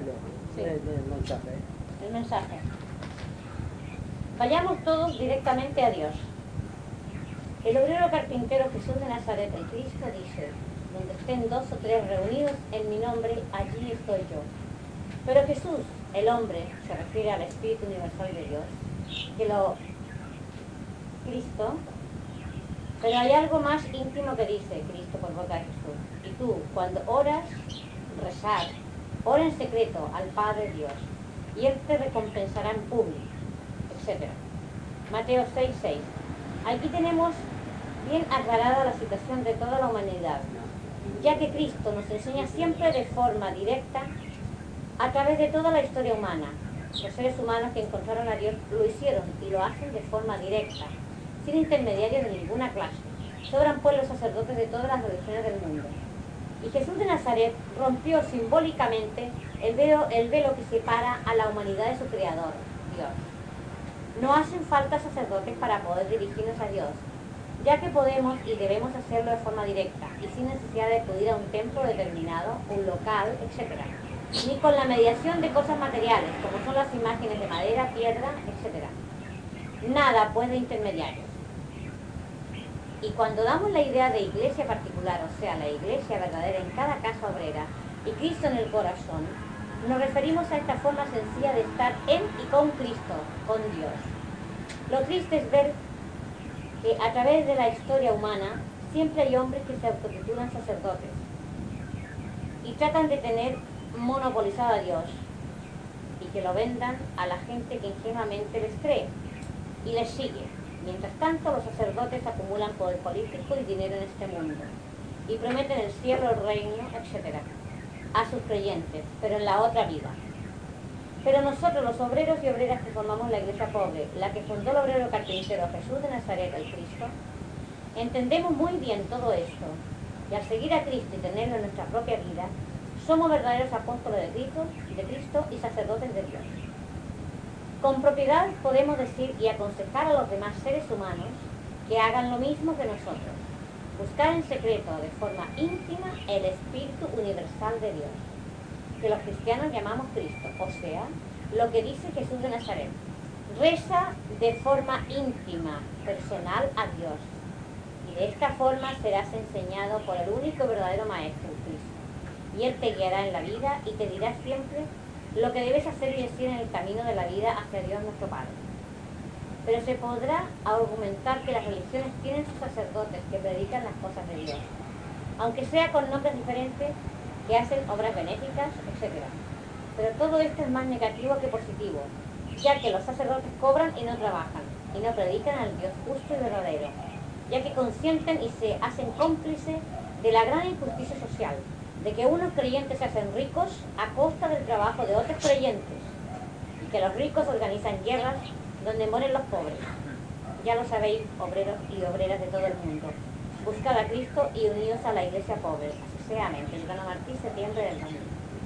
Sí. El mensaje. El mensaje. Vayamos todos directamente a Dios. El obrero carpintero Jesús de Nazaret, el Cristo, dice: donde estén 2 o 3 reunidos en mi nombre, allí estoy yo. Pero Jesús, el hombre, se refiere al Espíritu Universal de Dios, Cristo, pero hay algo más íntimo que dice Cristo por boca de Jesús. Y tú, cuando oras, rezad, ora en secreto al Padre Dios, y Él te recompensará en público, etc. Mateo 6:6. Aquí tenemos bien aclarada la situación de toda la humanidad, ya que Cristo nos enseña siempre de forma directa a través de toda la historia humana. Los seres humanos que encontraron a Dios lo hicieron y lo hacen de forma directa, sin intermediarios de ninguna clase. Sobran pues los sacerdotes de todas las religiones del mundo. Y Jesús de Nazaret rompió simbólicamente el velo que separa a la humanidad de su Creador, Dios. No hacen falta sacerdotes para poder dirigirnos a Dios, ya que podemos y debemos hacerlo de forma directa y sin necesidad de acudir a un templo determinado, un local, etc. Ni con la mediación de cosas materiales, como son las imágenes de madera, piedra, etc. Nada pues de intermediarios. Y cuando damos la idea de iglesia particular, o sea, la iglesia verdadera en cada casa obrera y Cristo en el corazón, nos referimos a esta forma sencilla de estar en y con Cristo, con Dios. Lo triste es ver que a través de la historia humana siempre hay hombres que se autotitulan sacerdotes y tratan de tener monopolizado a Dios y que lo vendan a la gente que ingenuamente les cree y les sigue. Mientras tanto, los sacerdotes acumulan poder político y dinero en este mundo y prometen el cielo, el reino, etc. a sus creyentes, pero en la otra vida. Pero nosotros, los obreros y obreras que formamos la iglesia pobre, la que fundó el obrero carpintero Jesús de Nazaret, el Cristo, entendemos muy bien todo esto, y al seguir a Cristo y tenerlo en nuestra propia vida, somos verdaderos apóstoles de Cristo y sacerdotes de Dios. Con propiedad podemos decir y aconsejar a los demás seres humanos que hagan lo mismo que nosotros, buscar en secreto, de forma íntima, el Espíritu Universal de Dios, que los cristianos llamamos Cristo, o sea, lo que dice Jesús de Nazaret. Reza de forma íntima, personal a Dios, y de esta forma serás enseñado por el único y verdadero Maestro, Cristo, y Él te guiará en la vida y te dirá siempre lo que debes hacer y decir en el camino de la vida hacia Dios nuestro Padre. Pero se podrá argumentar que las religiones tienen sus sacerdotes que predican las cosas de Dios, aunque sea con nombres diferentes, que hacen obras benéficas, etc. Pero todo esto es más negativo que positivo, ya que los sacerdotes cobran y no trabajan, y no predican al Dios justo y verdadero, ya que consienten y se hacen cómplices de la gran injusticia social, de que unos creyentes se hacen ricos a costa del trabajo de otros creyentes, y que los ricos organizan guerras donde mueren los pobres. Ya lo sabéis, obreros y obreras de todo el mundo. Buscad a Cristo y unidos a la iglesia pobre. Así sea, amén. Belgrano Martí, septiembre del 2000.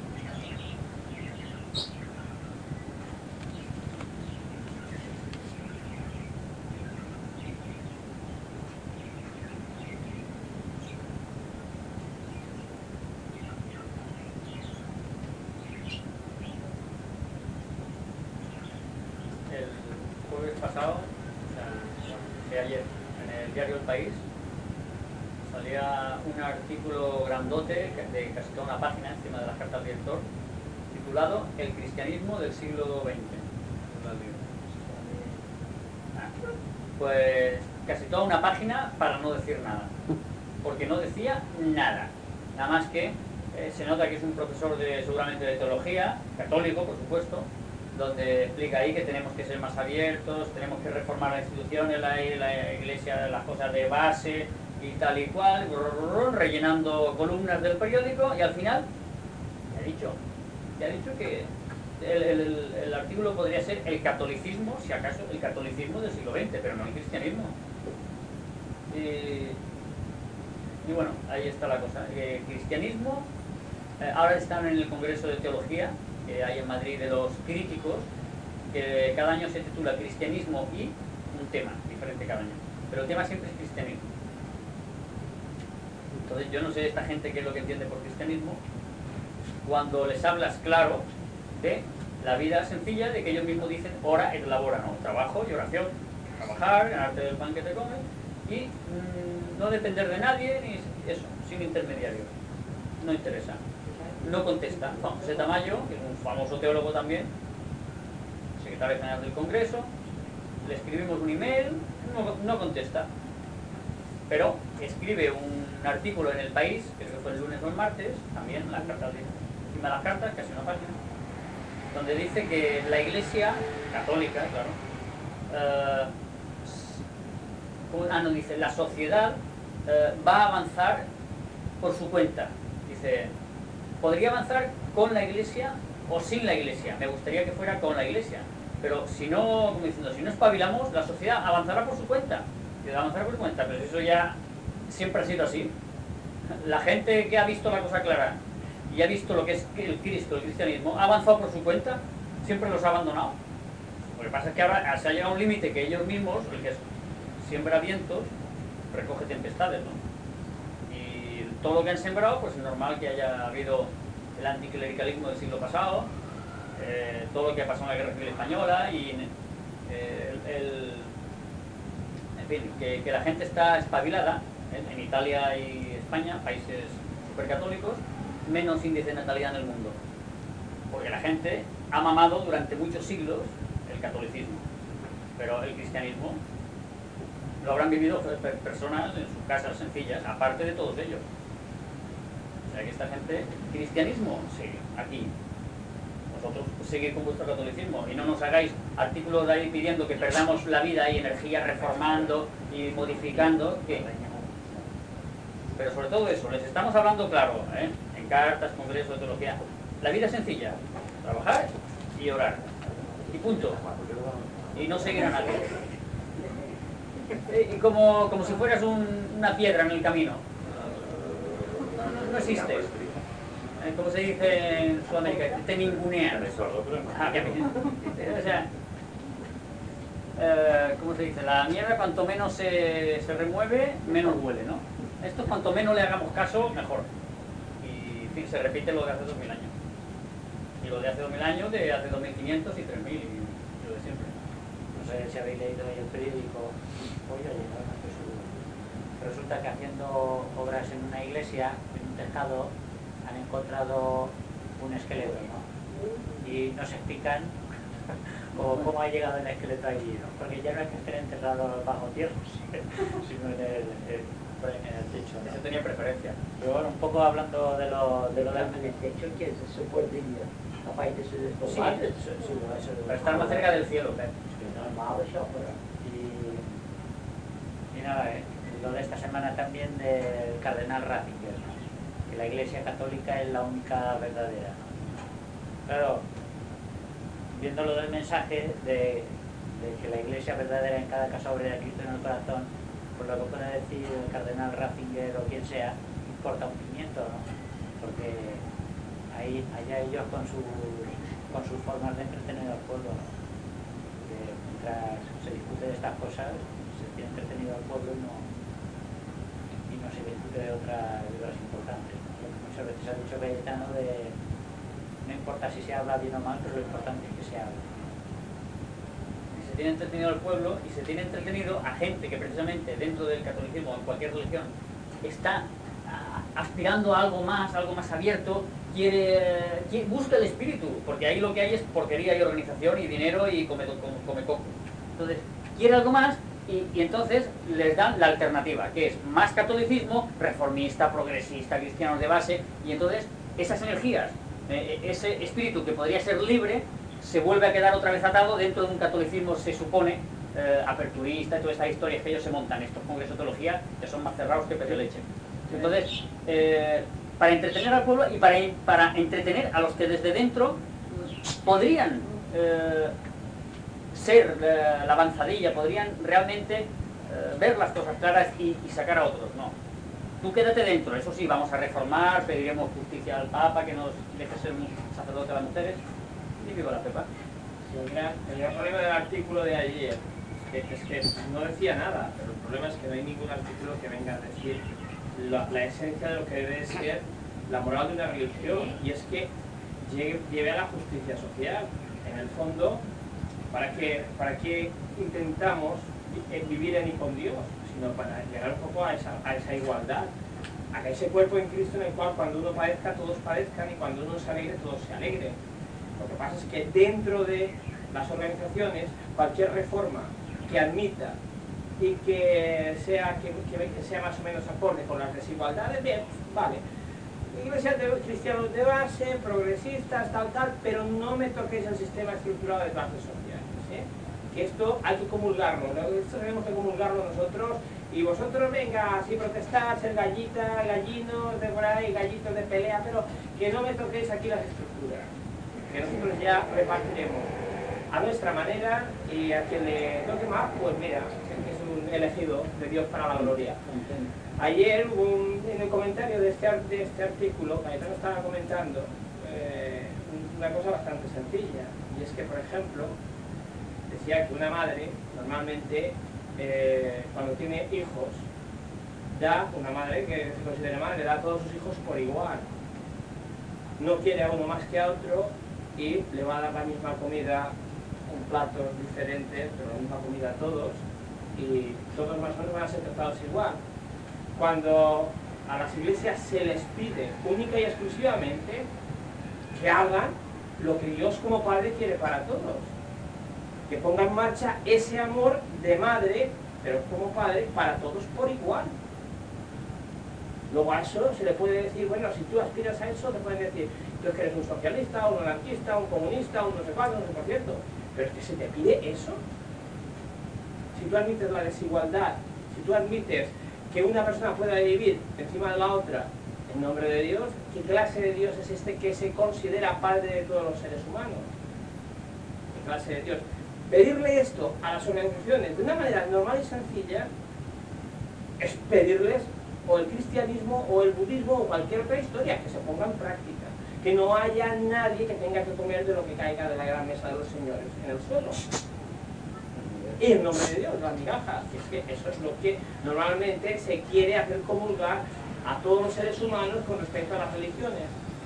El jueves pasado, o sea, de ayer, en el diario El País, salía un artículo grandote de casi toda una página encima de las cartas del director, titulado El cristianismo del siglo XX. Pues casi toda una página para no decir nada, porque no decía nada, nada más que se nota que es un profesor seguramente de teología, católico por supuesto, donde explica ahí que tenemos que ser más abiertos, tenemos que reformar las instituciones, la iglesia, las cosas de base y tal y cual, rellenando columnas del periódico, y al final ya ha dicho que el artículo podría ser el catolicismo, si acaso el catolicismo del siglo XX, pero no el cristianismo. Y bueno, ahí está la cosa. Cristianismo, ahora están en el Congreso de Teología que hay en Madrid de los críticos, que cada año se titula Cristianismo y un tema diferente cada año, pero el tema siempre es cristianismo. Entonces yo no sé esta gente qué es lo que entiende por cristianismo. Cuando les hablas claro, de la vida sencilla, de que ellos mismos dicen ora et labora, no, trabajo y oración, trabajar, ganarte el pan que te comes y no depender de nadie, ni eso, sin intermediarios, no interesa, no contesta. Juan José Tamayo, que es un famoso teólogo también, secretario general del Congreso, le escribimos un email, no contesta, pero escribe un artículo en El País, creo que fue el lunes o el martes, también las cartas, encima de las cartas, casi una página, donde dice que la Iglesia católica, claro, no, dice, la sociedad va a avanzar por su cuenta. Dice, podría avanzar con la Iglesia o sin la Iglesia. Me gustaría que fuera con la Iglesia. Pero si no, como diciendo, si no espabilamos, la sociedad avanzará por su cuenta. Avanzará por su cuenta, pero eso ya siempre ha sido así. La gente que ha visto la cosa clara y ha visto lo que es el Cristo, el cristianismo, ha avanzado por su cuenta, siempre los ha abandonado. Lo que pasa es que ahora se ha llegado a un límite que ellos mismos, el que siembra vientos, recoge tempestades, ¿no? Y todo lo que han sembrado, pues es normal que haya habido el anticlericalismo del siglo pasado, todo lo que ha pasado en la Guerra Civil Española y en fin, que la gente está espabilada, en Italia y España, países supercatólicos, menos índice de natalidad en el mundo, porque la gente ha mamado durante muchos siglos el catolicismo, pero el cristianismo lo habrán vivido personas en sus casas sencillas, aparte de todos ellos. O sea que esta gente, cristianismo, sí, aquí. Vosotros seguid con vuestro catolicismo y no nos hagáis artículos de ahí pidiendo que perdamos la vida y energía reformando y modificando, que... Pero sobre todo eso, les estamos hablando claro, en cartas, congresos de teología. La vida es sencilla, trabajar y orar. Y punto. Y no seguir a nadie. Y como si fueras una piedra en el camino. No existes. Como se dice en Sudamérica, te ningunean. O sea, ¿cómo se dice? La mierda cuanto menos se remueve, menos huele, ¿no? Esto cuanto menos le hagamos caso, mejor. Y en fin, se repite lo de hace 2000 años. Y lo de hace 2000 años, de hace 2500 y 3000, y lo de siempre. No sé si habéis leído hoy el periódico. Hoy o ayer, no estoy seguro. Resulta que haciendo obras en una iglesia, en un tejado, han encontrado un esqueleto, ¿no? Y nos explican cómo ha llegado el esqueleto allí, ¿no? Porque ya no es que estén enterrados bajo tierra, sino en el techo, ¿no? Eso tenía preferencia. Pero bueno, un poco hablando de lo del techo, que se puede ir capaz de ser despoblado. Sí, para estar más cerca del cielo, claro. Normal, eso, pero... Y nada, lo de esta semana también del cardenal Ratzinger, ¿no? Que la Iglesia Católica es la única verdadera, ¿no? Claro, viendo lo del mensaje de que la Iglesia verdadera en cada caso obre a Cristo en el corazón, pues lo que puede decir el cardenal Ratzinger o quien sea, importa un pimiento, ¿no? Porque allá ellos con sus formas de entretener al pueblo, ¿no? Que mientras se discute de estas cosas, se tiene entretenido al pueblo y no se discute de otras importantes, ¿no? Muchas veces ha dicho Cayetano de no importa si se habla bien o mal, pero lo importante es que se hable. Se tiene entretenido al pueblo y se tiene entretenido a gente que precisamente dentro del catolicismo o en cualquier religión está aspirando a algo más abierto, busca el espíritu, porque ahí lo que hay es porquería y organización y dinero y come coco. Entonces, quiere algo más y entonces les dan la alternativa, que es más catolicismo, reformista, progresista, cristianos de base, y entonces esas energías, ese espíritu que podría ser libre, se vuelve a quedar otra vez atado dentro de un catolicismo, se supone, aperturista, y todas estas historias que ellos se montan, estos congresos de teología, que son más cerrados que pez de leche. Entonces, para entretener al pueblo y para entretener a los que desde dentro podrían ser la avanzadilla, podrían realmente ver las cosas claras y sacar a otros, no. Tú quédate dentro, eso sí, vamos a reformar, pediremos justicia al Papa, que nos deje ser un sacerdote a las mujeres, y viva la Pepa. El gran problema del artículo de ayer es que no decía nada, pero el problema es que no hay ningún artículo que venga a decir la esencia de lo que debe ser la moral de una religión, y es que lleve a la justicia social. En el fondo, ¿para qué intentamos vivir en y con Dios? Sino para llegar un poco a esa igualdad, a ese cuerpo en Cristo en el cual cuando uno padezca todos padezcan y cuando uno se alegre todos se alegren. Lo que pasa es que dentro de las organizaciones cualquier reforma que admita y que sea más o menos acorde con las desigualdades, bien, vale. Iglesias cristianos de base, progresistas, tal, pero no me toquéis el sistema estructurado de clases sociales, ¿eh? Que esto hay que comulgarlo, esto tenemos que comulgarlo nosotros, y vosotros venga así protestar, ser gallita, gallinos de por ahí, gallitos de pelea, pero que no me toquéis aquí las estructuras, que nosotros ya repartiremos a nuestra manera, y a quien le toque más, pues mira, que es un elegido de Dios para la gloria. Ayer en el comentario de este artículo, Cayetano estaba comentando una cosa bastante sencilla, y es que, por ejemplo, decía que una madre, normalmente, cuando tiene hijos, una madre que se considera madre, da a todos sus hijos por igual. No quiere a uno más que a otro y le va a dar la misma comida, con platos diferentes, pero la misma comida a todos, y todos más o menos van a ser tratados igual. Cuando a las iglesias se les pide única y exclusivamente que hagan lo que Dios como Padre quiere para todos, que ponga en marcha ese amor de madre, pero como padre, para todos por igual. Luego a eso se le puede decir, bueno, si tú aspiras a eso, te pueden decir, tú que eres un socialista, un anarquista, un comunista, un no sé cuánto, no sé por cierto, pero es que se te pide eso. Si tú admites la desigualdad, si tú admites que una persona pueda vivir encima de la otra en nombre de Dios, ¿qué clase de Dios es este que se considera Padre de todos los seres humanos? ¿Qué clase de Dios? Pedirle esto a las organizaciones de una manera normal y sencilla es pedirles o el cristianismo o el budismo o cualquier otra historia que se ponga en práctica, que no haya nadie que tenga que comer de lo que caiga de la gran mesa de los señores en el suelo. Y en nombre de Dios, las migajas, que es que eso es lo que normalmente se quiere hacer comulgar a todos los seres humanos con respecto a las religiones.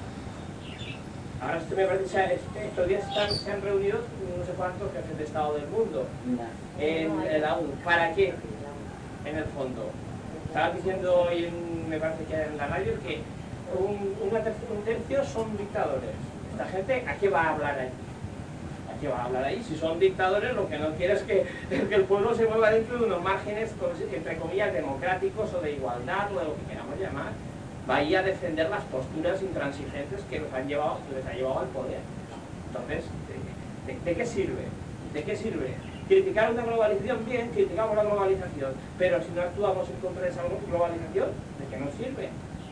Ahora esto me parece, estos días se han reunido no sé cuántos jefes de Estado del mundo en la ONU. ¿Para qué? En el fondo. Estaba diciendo hoy, me parece que en la radio, que un tercio son dictadores. Esta gente, ¿a qué va a hablar ahí? ¿A qué va a hablar ahí? Si son dictadores, lo que no quiere es que el pueblo se mueva dentro de unos márgenes, entre comillas, democráticos o de igualdad o de lo que queramos llamar. Vaya a defender las posturas intransigentes que les ha llevado al poder. Entonces, ¿de qué sirve? ¿De qué sirve? Criticar una globalización, bien, criticamos la globalización, pero si no actuamos en contra de esa globalización, ¿de qué nos sirve?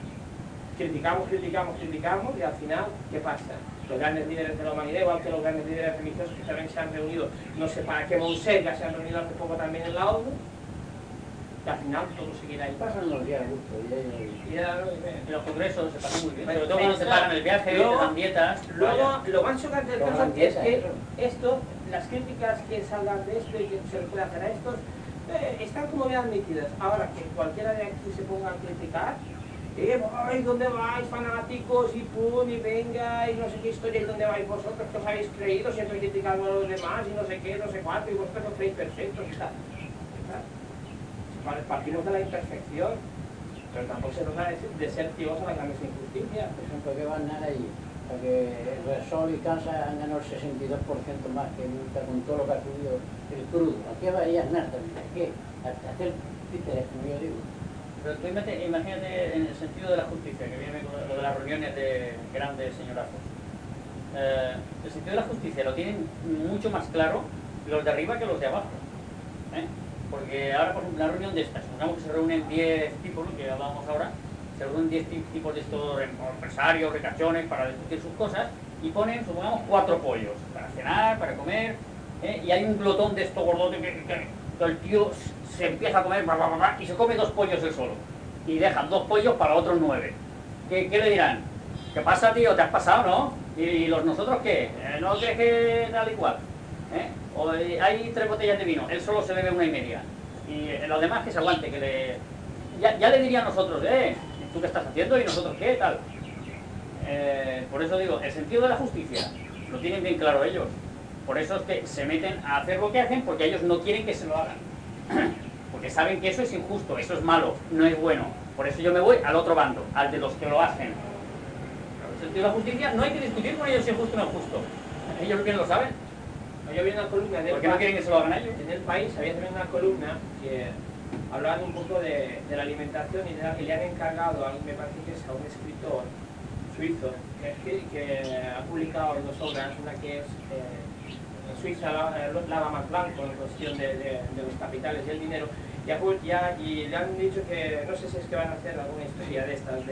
Criticamos y al final, ¿qué pasa? Los grandes líderes de la humanidad, igual que los grandes líderes religiosos que también se han reunido, no sé para qué Monserga se han reunido hace poco también en la ONU, y al final todo seguirá ahí. Pasan los días a gusto. En los congresos se pasan muy bien, sobre todo cuando se pagan el viaje, te dan dietas. Luego, lo más chocante del caso es que las críticas que salgan de esto y que se le puede hacer a estos, están como bien admitidas. Ahora que cualquiera de aquí se ponga a criticar, ¡ay, dónde vais, fanáticos, y pum, y venga, y no sé qué historia, y dónde vais vosotros, que os habéis creído, siempre criticando a los demás, y no sé qué, no sé cuánto, y vosotros os creéis perfectos, y tal. Partimos de la imperfección, pero tampoco se trata de ser tíos a las grandes injusticias. Por ejemplo, ¿qué va a ganar allí? Porque Repsol y Casa han ganado el 62% más que nunca con todo lo que ha subido el crudo. ¿A qué va a ir a ganar también? ¿A qué? A hacer títeres, como yo digo. Pero tú imagínate en el sentido de la justicia, que viene con lo de las reuniones de grandes señorazos. El sentido de la justicia lo tienen mucho más claro los de arriba que los de abajo. Porque ahora, por ejemplo, la reunión de estas, supongamos que se reúnen 10 tipos, ¿no?, que hablábamos ahora, se reúnen 10 tipos de estos empresarios, ricachones, para discutir sus cosas, y ponen, supongamos, 4 pollos, para cenar, para comer, y hay un glotón de estos gordotes que el tío se empieza a comer, y se come 2 pollos él solo, y dejan 2 pollos para otros 9. ¿Qué le dirán? ¿Qué pasa, tío? ¿Te has pasado, no? ¿Y nosotros qué? ¿No crees que tal y cual? O hay 3 botellas de vino, él solo se bebe 1 y media, y los demás que se aguante, que ya le diría a nosotros, ¿tú qué estás haciendo y nosotros qué, tal? por eso digo, el sentido de la justicia lo tienen bien claro ellos. Por eso es que se meten a hacer lo que hacen, porque ellos no quieren que se lo hagan. Porque saben que eso es injusto, eso es malo, no es bueno. Por eso yo me voy al otro bando, al de los que lo hacen. Pero el sentido de la justicia no hay que discutir con ellos si es justo o no es justo. Ellos bien lo saben. Yo vi una columna ¿Por qué no quieren que se lo hagan a ellos? En El País había también una columna que hablaba un poco de la alimentación y le han encargado, me parece que es a un escritor suizo que ha publicado dos obras, una que es Suiza lava más blanco en cuestión de los capitales y el dinero, y le han dicho que, no sé si es que van a hacer alguna historia de estas,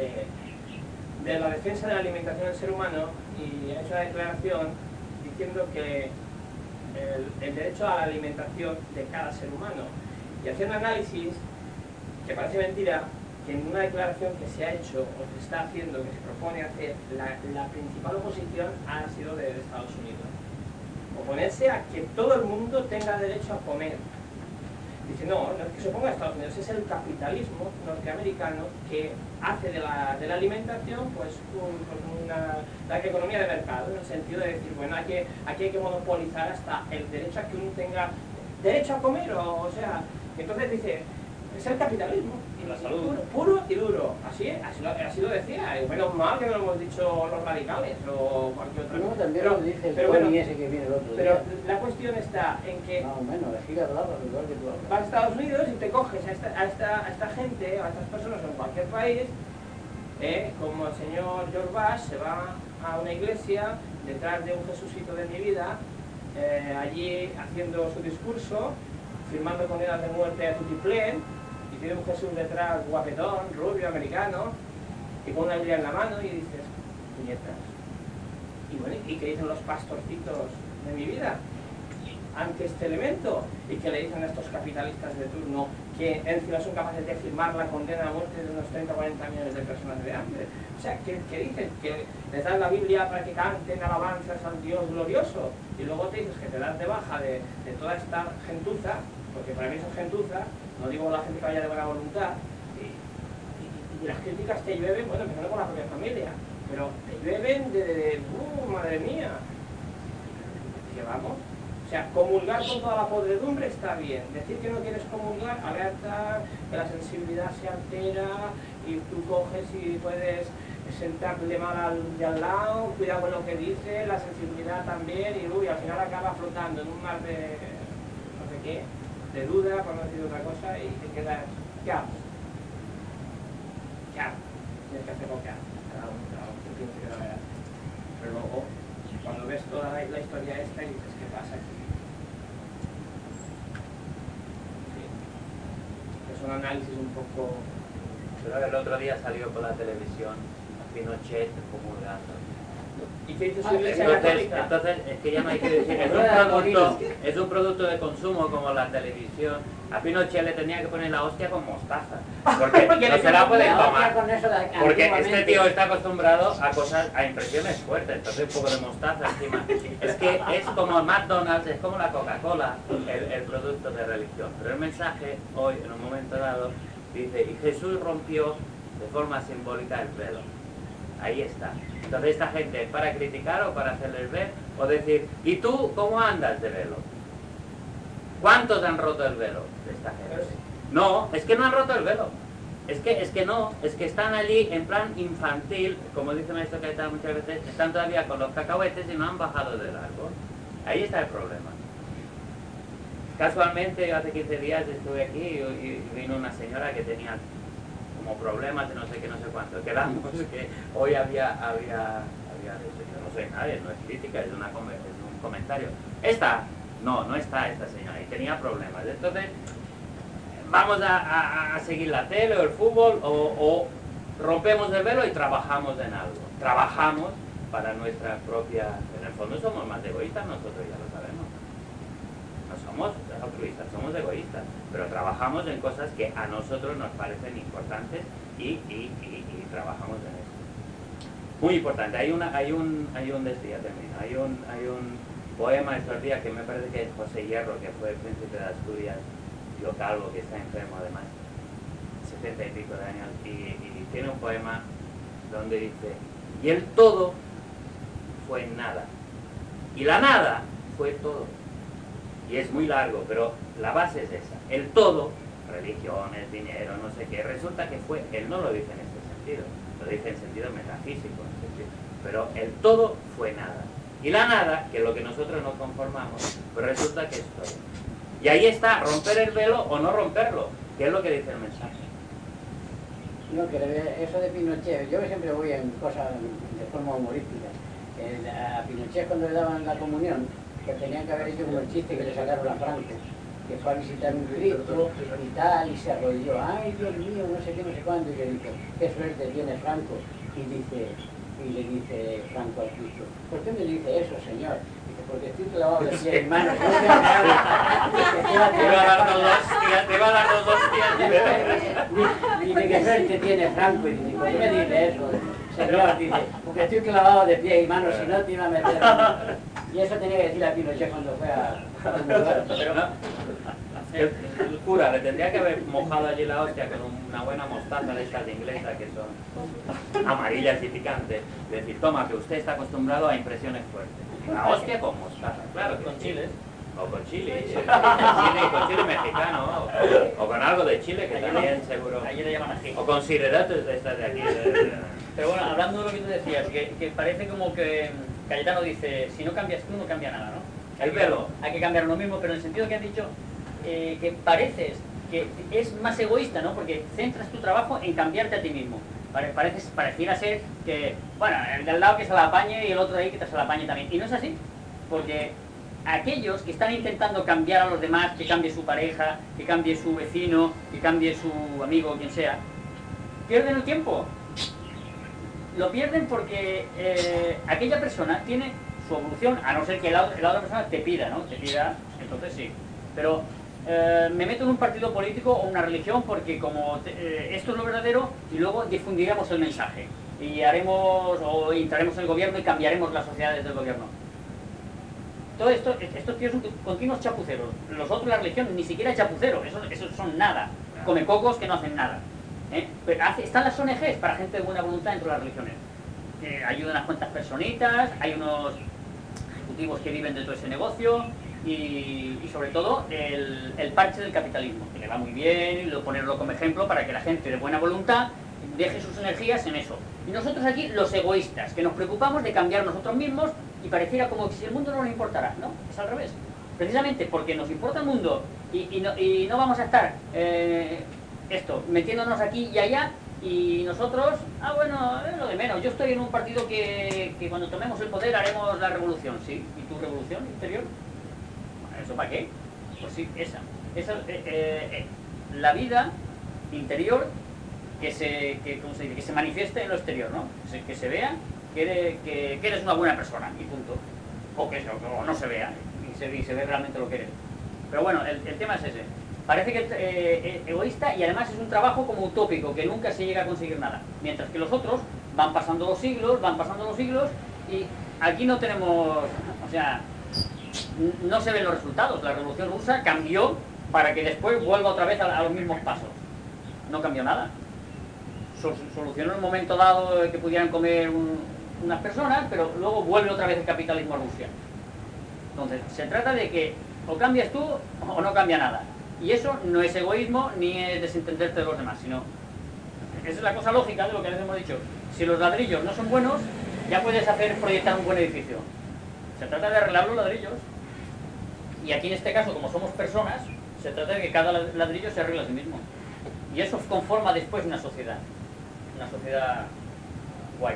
de la defensa de la alimentación del ser humano, y ha hecho una declaración diciendo que el derecho a la alimentación de cada ser humano, y hacer un análisis que parece mentira, que en una declaración que se ha hecho o se está haciendo, que se propone hacer, la principal oposición ha sido de Estados Unidos. Oponerse a que todo el mundo tenga derecho a comer. Dice, no es que se oponga a Estados Unidos, es el capitalismo norteamericano que hace de la alimentación pues la economía de mercado, en el sentido de decir, bueno, aquí hay que monopolizar hasta el derecho a que uno tenga derecho a comer, o sea, entonces dice, es el capitalismo, La salud. puro y duro, así lo decía, y menos mal que no lo hemos dicho los radicales o cualquier otra No, cosa. también lo dice el pero Tony bueno, ese que viene el otro pero día. la cuestión está en que Más o menos, es que hablaba igual que tú hablas. vas a Estados Unidos y te coges a esta gente, a estas personas en cualquier país, como el señor George Bush se va a una iglesia detrás de un Jesucito de mi vida, allí haciendo su discurso, firmando condenas de muerte a tutiplén, y tiene un Jesús detrás guapetón, rubio, americano, y con una Biblia en la mano, y dices, puñetas. Y bueno, ¿y qué dicen los pastorcitos de mi vida ante este elemento? ¿Y qué le dicen a estos capitalistas de turno que encima son capaces de firmar la condena a muerte de unos 30 o 40 millones de personas de hambre? O sea, ¿qué dicen? Que les dan la Biblia para que canten alabanzas al Dios glorioso, y luego te dices que te das de baja de toda esta gentuza, porque para mí son gentuza, no digo la gente que vaya de buena voluntad, y las críticas te llueven, bueno, empezando por la propia familia, pero te llueven madre mía, que vamos. O sea, comulgar con toda la podredumbre está bien. Decir que no quieres comulgar, alerta, que la sensibilidad se altera y tú coges y puedes sentarle mal al de al lado, cuidado con lo que dice, la sensibilidad también, y al final acaba flotando en un mar de no sé qué, de duda, por no decir otra cosa, y te quedas, ¿qué hago? ¿Qué hago? Tienes que hacer lo que hago. Cada uno piensa que la verdad. Pero luego, cuando ves toda la historia esta y dices, ¿qué pasa aquí? Es un análisis un poco... Pero el otro día salió por la televisión a Pinochet comulgando. ¿Y qué dice su iglesia católica? Entonces, es que ya no hay que decir, es un producto de consumo como la televisión. A Pinochet le tenía que poner la hostia con mostaza, porque no se la puede tomar. Porque este tío está acostumbrado a cosas, a impresiones fuertes, entonces un poco de mostaza encima. Es que es como McDonald's, es como la Coca-Cola, el producto de religión. Pero el mensaje hoy, en un momento dado, dice, y Jesús rompió de forma simbólica el velo. Ahí está. Entonces esta gente es para criticar o para hacerles ver, o decir, ¿y tú cómo andas de velo? ¿Cuántos han roto el velo de esta gente? No, es que no han roto el velo. Es que no, es que están allí en plan infantil, como dice Maestro Caetano muchas veces, están todavía con los cacahuetes y no han bajado del árbol. Ahí está el problema. Casualmente, hace 15 días estuve aquí y vino una señora que tenía como problemas de no sé qué, no sé cuánto. Quedamos que hoy había dicho, yo no sé nadie, no es crítica, es un comentario. No está esta señora y tenía problemas. Entonces, vamos a seguir la tele o el fútbol o rompemos el velo y trabajamos en algo. Trabajamos para nuestra propia... En el fondo somos más egoístas nosotros, ya lo sabemos. No somos altruistas, somos egoístas, pero trabajamos en cosas que a nosotros nos parecen importantes y trabajamos en eso. Muy importante, hay un poema estos días que me parece que es José Hierro, que fue el príncipe de Asturias, Tío Calvo, que está enfermo además, 70 y pico de años, y tiene un poema donde dice, Y el todo fue nada. Y la nada fue todo. Y es muy largo, pero la base es esa. El todo, religiones, dinero, no sé qué, resulta que fue, él no lo dice en este sentido, lo dice en sentido metafísico, pero el todo fue nada. Y la nada, que es lo que nosotros nos conformamos, pues resulta que es todo. Y ahí está, romper el velo o no romperlo, que es lo que dice el mensaje. No, que eso de Pinochet, yo siempre voy en cosas de forma humorística. A Pinochet cuando le daban la comunión, que tenían que haber hecho como el chiste que le sacaron a Franco, que fue a visitar un Cristo y tal, y se arrodilló, ay Dios mío, no sé qué, no sé cuándo, y le dijo, qué suerte tiene Franco. Y le dice Franco al Cristo, ¿por qué me dice eso, señor? Dice, porque estoy clavado de pie en manos. Te va a dar los dos días. Dice, qué suerte tiene Franco, y dice, ¿por qué me dice eso? Señor, dice, porque estoy clavado de pie y manos, si no te iba a meter. Y eso tenía que decir a Pinochet cuando fue a comulgar. Pero no, el cura le tendría que haber mojado allí la hostia con una buena mostaza de estas de inglesa que son amarillas y picantes. Decir, toma, que usted está acostumbrado a impresiones fuertes. La hostia con mostaza, claro, Con chiles. O con chile, con chile mexicano, o con algo de Chile que también seguro. Allí le llaman ají. O con sideratos de estas de aquí. Pero bueno, hablando de lo que tú decías, que parece como que Cayetano dice, si no cambias tú, no cambia nada, ¿no? El velo. Hay que cambiar lo mismo, pero en el sentido que has dicho, que pareces que es más egoísta, ¿no? Porque centras tu trabajo en cambiarte a ti mismo. Pareciera ser que, bueno, el de al lado que se la apañe y el otro de ahí que se la apañe también. Y no es así, porque aquellos que están intentando cambiar a los demás, que cambie su pareja, que cambie su vecino, que cambie su amigo, quien sea, pierden el tiempo. Lo pierden porque aquella persona tiene su evolución, a no ser que la otra persona te pida, ¿no? Te pida, entonces sí. Pero me meto en un partido político o una religión porque como esto es lo verdadero y luego difundiremos el mensaje. Y haremos o entraremos en el gobierno y cambiaremos las sociedades del gobierno. Todo esto, estos tíos son continuos chapuceros. Los otros, la religión, ni siquiera chapuceros, esos son nada. Come cocos que no hacen nada. Pero están las ONGs para gente de buena voluntad dentro de las religiones. Ayudan a unas cuantas personitas, hay unos ejecutivos que viven de todo ese negocio y sobre todo el parche del capitalismo, que le va muy bien, y ponerlo como ejemplo para que la gente de buena voluntad deje sus energías en eso. Y nosotros aquí, los egoístas, que nos preocupamos de cambiar nosotros mismos y pareciera como si el mundo no nos importara, ¿no? Es al revés. Precisamente porque nos importa el mundo y no vamos a estar metiéndonos aquí y allá y nosotros, bueno, es lo de menos. Yo estoy en un partido que cuando tomemos el poder haremos la revolución, ¿sí? ¿Y tu revolución interior? Bueno, ¿eso para qué? Pues sí, esa la vida interior que se manifieste en lo exterior, ¿no? Que se vea que eres una buena persona, y punto. O no se vea, y se ve realmente lo que eres. Pero bueno, el tema es ese. Parece que es egoísta y además es un trabajo como utópico, que nunca se llega a conseguir nada. Mientras que los otros van pasando los siglos y aquí no tenemos, o sea, no se ven los resultados. La Revolución Rusa cambió para que después vuelva otra vez a los mismos pasos. No cambió nada. Solucionó en un momento dado que pudieran comer unas personas, pero luego vuelve otra vez el capitalismo a Rusia. Entonces, se trata de que o cambias tú o no cambia nada. Y eso no es egoísmo ni es desentenderte de los demás, sino... Esa es la cosa lógica de lo que les hemos dicho. Si los ladrillos no son buenos, ya puedes proyectar un buen edificio. Se trata de arreglar los ladrillos. Y aquí en este caso, como somos personas, se trata de que cada ladrillo se arregle a sí mismo. Y eso conforma después una sociedad. Una sociedad guay.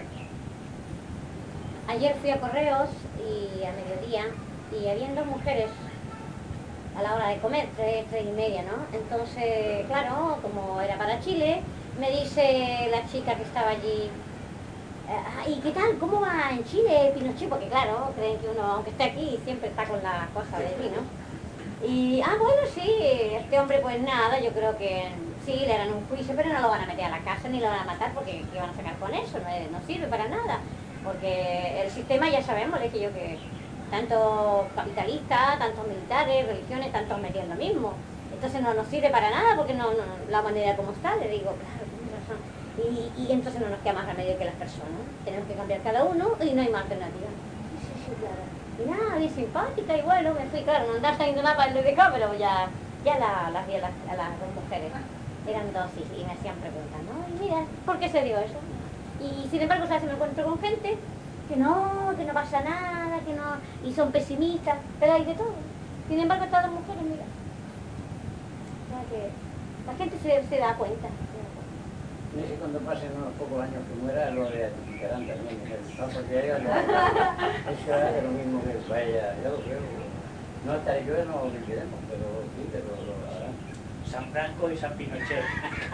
Ayer fui a Correos y a mediodía y habían dos mujeres a la hora de comer, 3:30, ¿no? Entonces, claro, como era para Chile, me dice la chica que estaba allí, ¿y qué tal? ¿Cómo va en Chile Pinochet? Porque claro, creen que uno, aunque esté aquí, siempre está con las cosas de allí, ¿no? Y, bueno, sí, este hombre pues nada, yo creo que sí, le harán un juicio, pero no lo van a meter a la cárcel ni lo van a matar porque ¿qué van a sacar con eso? No sirve para nada. Porque el sistema ya sabemos, le dije yo, que tanto capitalistas, tantos militares, religiones, tantos metidos en lo mismo. Entonces no nos sirve para nada porque no la manera como está, le digo, claro, tienes razón. Y entonces no nos queda más remedio que las personas. Tenemos que cambiar cada uno y no hay más alternativa. Sí, sí, claro. Y nada, bien simpática, y bueno, me fui, claro, no andaba saliendo nada para el de acá, pero ya las vi a las dos mujeres. Eran dos y me hacían preguntas, ¿no? Y mira, ¿por qué se dio eso? Y sin embargo, ¿sabes? Me encuentro con gente que no pasa nada, que no, y son pesimistas, pero hay de todo. Sin embargo, estas dos mujeres, mira. O sea que la gente se da cuenta. No sé cuando pasen unos pocos años que muera, lo beatificarán también. ¿No? Porque ellos eso es lo mismo que vaya, yo lo creo. No estaré yo, no lo viviremos, pero sí, pero lo harán. San Franco y San Pinochet.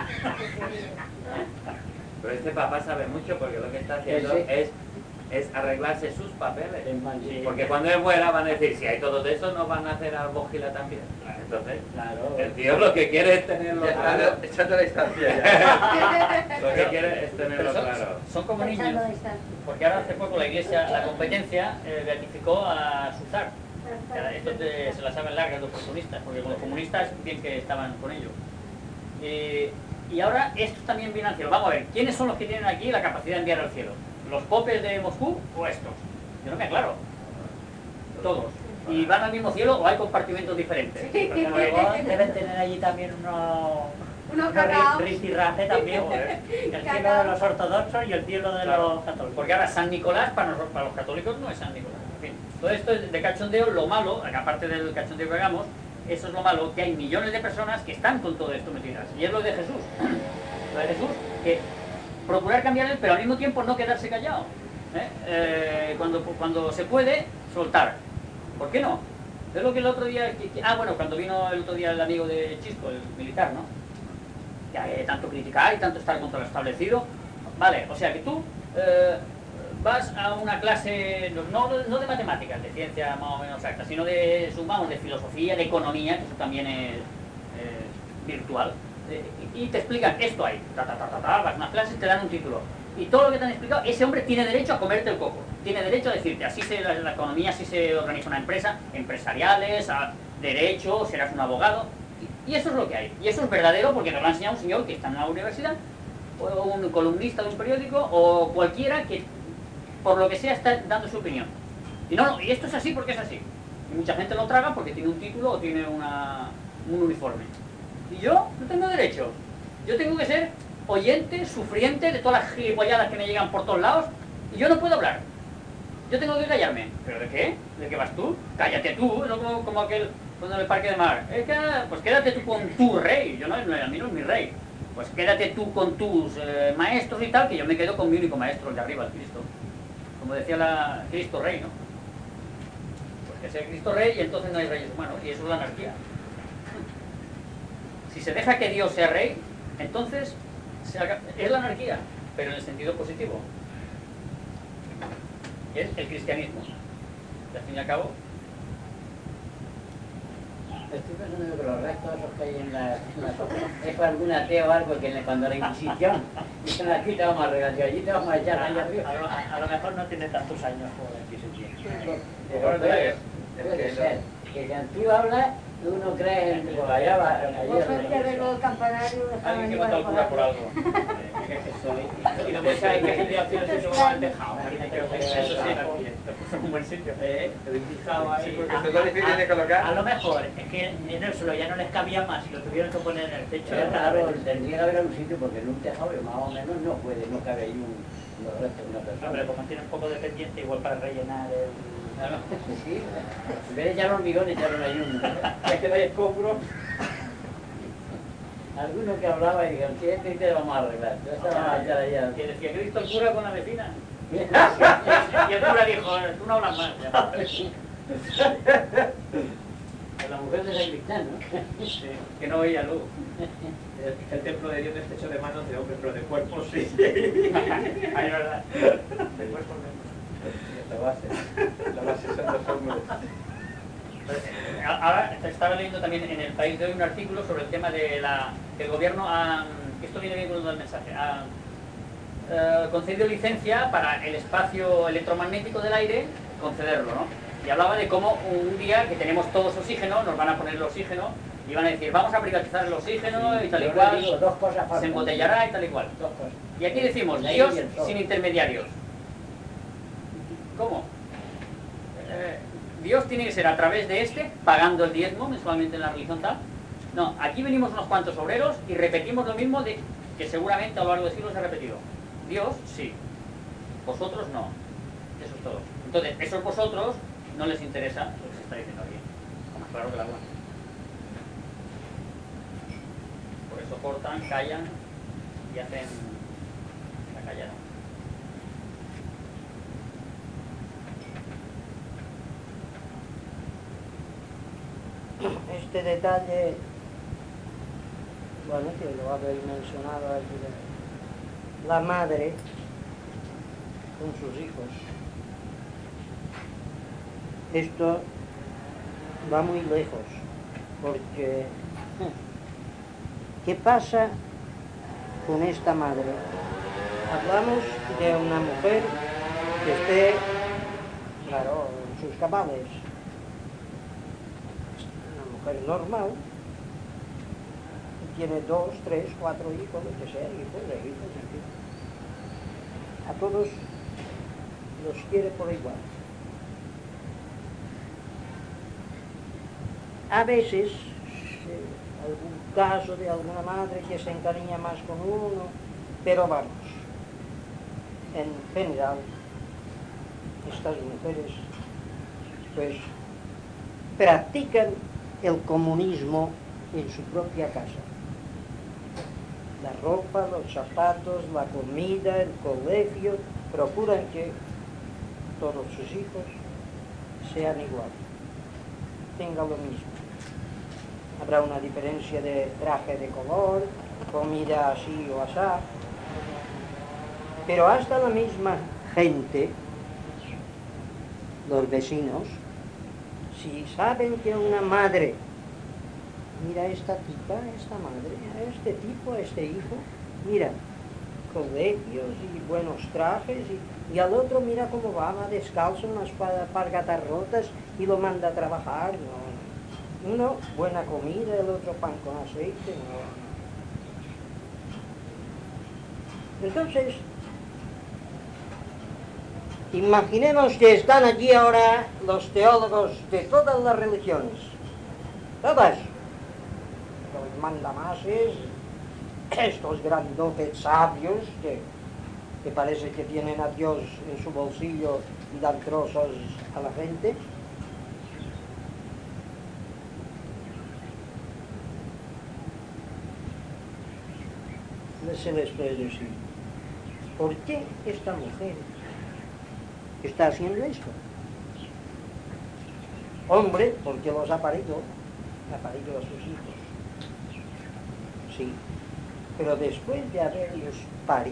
Pero este papá sabe mucho porque lo que está haciendo es arreglarse sus papeles. Porque cuando él muera van a decir, si hay todo de eso, no van a hacer a Bógila también. Entonces, Claro. el tío lo que quiere es tenerlo claro. Echando la distancia ya. Lo que quiere es tenerlo Pero claro. son como niños, Pensando a distancia. porque ahora hace poco la Iglesia, la competencia, beatificó a Suzar. Esto se la saben largas los oportunistas, porque con los comunistas bien que estaban con ellos. Y ahora estos también vienen al cielo. Vamos a ver, ¿quiénes son los que tienen aquí la capacidad de enviar al cielo? ¿Los popes de Moscú o estos? Yo no me aclaro. Todos. ¿Y van al mismo cielo o hay compartimentos diferentes? Porque luego deben tener allí también unos cagaos. rifirrafe también, joder. El cielo de los ortodoxos y el cielo de los católicos. Porque ahora San Nicolás para los católicos no es San Nicolás. En fin, todo esto es de cachondeo, lo malo, aparte del cachondeo que hagamos, eso es lo malo, que hay millones de personas que están con todo esto metidas. Y es lo de Jesús. Lo de Jesús, que procurar cambiar él, pero al mismo tiempo no quedarse callado. Cuando se puede, soltar. ¿Por qué no? Es lo que el otro día... bueno, cuando vino el otro día el amigo de Chisco, el militar, ¿no? Que hay tanto criticar y tanto estar contra lo establecido. Vale, o sea que tú vas a una clase, no de matemáticas, de ciencia más o menos exacta, sino de filosofía, de economía, que eso también es virtual, y te explican esto ahí, vas a unas clases, te dan un título. Y todo lo que te han explicado, ese hombre tiene derecho a comerte el coco. Tiene derecho a decirte, así se la economía, así se organiza una empresa, empresariales, a derecho, serás un abogado. Y eso es lo que hay. Y eso es verdadero porque nos lo ha enseñado un señor que está en la universidad, o un columnista de un periódico, o cualquiera que, por lo que sea, está dando su opinión. Y esto es así porque es así. Y mucha gente lo traga porque tiene un título o tiene un uniforme. Y yo no tengo derecho. Yo tengo que ser oyente, sufriente de todas las gilipolladas que me llegan por todos lados, y yo no puedo hablar. Yo tengo que callarme. ¿Pero de qué? ¿De qué vas tú? Cállate tú, no como aquel cuando en el Parque de Mar. Pues quédate tú con tu rey. A mí no es mi rey. Pues quédate tú con tus maestros y tal, que yo me quedo con mi único maestro, el de arriba, el Cristo. Como decía Cristo Rey, ¿no? Pues que sea Cristo Rey y entonces no hay reyes humanos, y eso es la anarquía. Si se deja que Dios sea rey, entonces es la anarquía, pero en el sentido positivo. Es el cristianismo. Y al fin y al cabo... Estoy pensando que los restos esos que hay en la es para algún ateo o algo que cuando la Inquisición dicen aquí te vamos a regalar, allí te vamos a echar allá arriba. A lo mejor no tiene tantos años como la Inquisición. Puede ser, que si tú hablas, tú no crees en que allá va. Vosotros que arregló el campanario, Alguien que mata al cura por algo. Y no puede ser que afiliaciones se lo han dejado. Eso sí, es un buen sitio. Fijado ahí. Porque son difíciles de colocar. A lo mejor es que en el suelo ya no les cabía más y lo tuvieron que poner en el techo. Es raro, tendría que haber un sitio porque en un tejado más o menos no cabe ahí los restos de una persona. Hombre, como tiene un poco de pendiente, igual para rellenar el... Sí, en vez de echar hormigón, echaron ahí Hay que dar escombros. alguno que hablaba y dijeron, ¿qué te vamos a arreglar? Entonces vamos a echar allá. Que decía Cristo el cura con la vecina. Y el cura dijo, tú no hablas más. La mujer de sacristán, ¿no? Sí, que no veía luz. El templo de Dios no está hecho de manos de hombres, pero de cuerpos sí. Ay, es verdad. Después La base son los hombres. Ahora estaba leyendo también en El País de hoy un artículo sobre el tema de que el gobierno esto viene bien con el mensaje, ha concedido licencia para el espacio electromagnético del aire, concederlo, ¿no? Y hablaba de cómo un día que tenemos todos oxígeno, nos van a poner el oxígeno y van a decir, vamos a privatizar el oxígeno y tal y Yo cual, le digo, dos cosas se faltan. embotellará y tal y cual. Dos cosas. Y aquí decimos El Dios aire y el sol. sin intermediarios. ¿Cómo? Dios tiene que ser a través de este, pagando el diezmo mensualmente en la religión tal. No, aquí venimos unos cuantos obreros y repetimos lo mismo de que seguramente a lo largo de siglos he repetido. Dios, sí. Vosotros no. Eso es todo. Entonces, esos vosotros no les interesa lo que se está diciendo aquí. Más claro que el agua. Por eso cortan, callan y hacen la callada. Este detalle, bueno, que lo habéis mencionado aquí, la madre con sus hijos. Esto va muy lejos, porque ¿qué pasa con esta madre? Hablamos de una mujer que esté, claro, en sus cabales, una mujer normal, y tiene 2, 3, 4 hijos, lo que sea, hijos, en fin. A todos los quiere por igual. A veces, algún caso de alguna madre que se encariña más con uno, pero vamos, en general, estas mujeres, pues, practican el comunismo en su propia casa. La ropa, los zapatos, la comida, el colegio, procuran que todos sus hijos sean iguales, tengan lo mismo. Habrá una diferencia de traje de color, comida así o asá, pero hasta la misma gente, los vecinos, si saben que una madre, mira a esta tipa, a esta madre, a este tipo, a este hijo, mira, colegios y buenos trajes, y al otro mira cómo va descalzo, unas pargatas rotas y lo manda a trabajar, no. Uno, buena comida, el otro pan con aceite, no. Entonces, imaginemos que están allí ahora los teólogos de todas las religiones, todas, los mandamases, estos grandotes sabios que parece que tienen a Dios en su bolsillo y dan trozos a la gente. Se les puede decir, ¿por qué esta mujer está haciendo esto? Hombre, porque los ha parido a sus hijos. Sí, pero después de haberlos parido,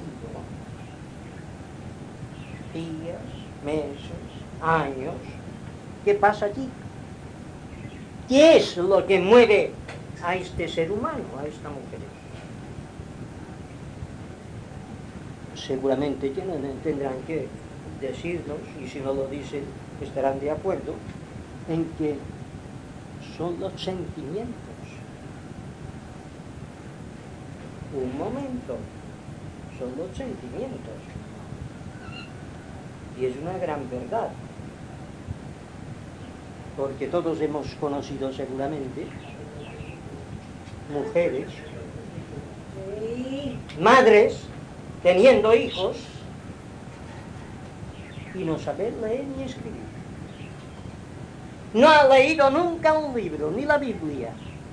días, meses, años, ¿qué pasa aquí? ¿Qué es lo que mueve a este ser humano, a esta mujer? Seguramente tendrán que decirnos, y si no lo dicen estarán de acuerdo, en que son los sentimientos. Un momento, son los sentimientos. Y es una gran verdad, porque todos hemos conocido seguramente mujeres, madres, teniendo hijos y no saber leer ni escribir. No ha leído nunca un libro, ni la Biblia.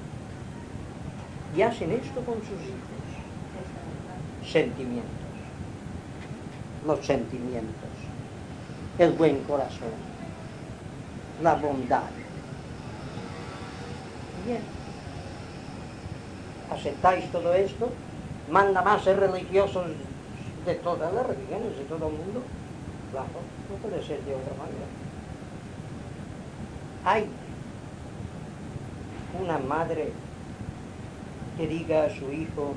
Y hacen esto con sus hijos. Sentimientos. Los sentimientos. El buen corazón. La bondad. Bien. ¿Aceptáis todo esto? Manda más ser religiosos de todas las religiones, de todo el mundo. Claro, no puede ser de otra manera. Hay una madre que diga a su hijo,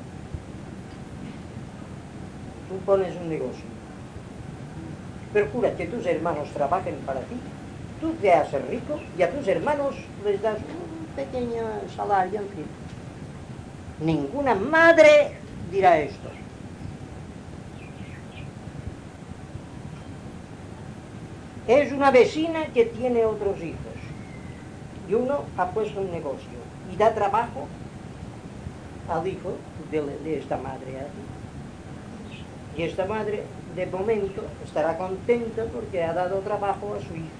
tú pones un negocio, procura que tus hermanos trabajen para ti, tú te haces rico y a tus hermanos les das un pequeño salario, en fin. Ninguna madre dirá esto. Es una vecina que tiene otros hijos. Y uno ha puesto un negocio y da trabajo al hijo de esta madre aquí. Y esta madre, de momento, estará contenta porque ha dado trabajo a su hijo.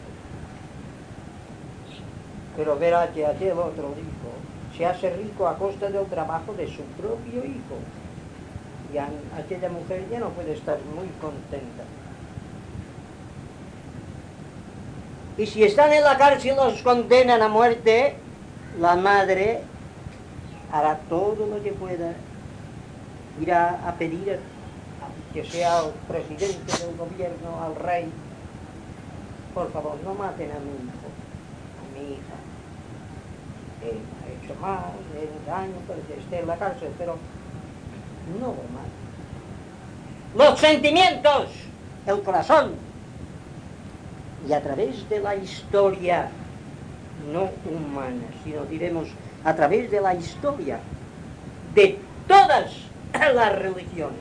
Pero verá que aquel otro hijo se hace rico a costa del trabajo de su propio hijo. Y aquella mujer ya no puede estar muy contenta. Y si están en la cárcel y los condenan a muerte, la madre hará todo lo que pueda. Irá a pedir que sea el presidente del gobierno, al rey: por favor, no maten a mi hijo, a mi hija. Él ha hecho mal, le un daño para que esté en la cárcel, pero no lo maten. Los sentimientos, el corazón. Y a través de la historia, no humana, sino diremos a través de la historia de todas las religiones,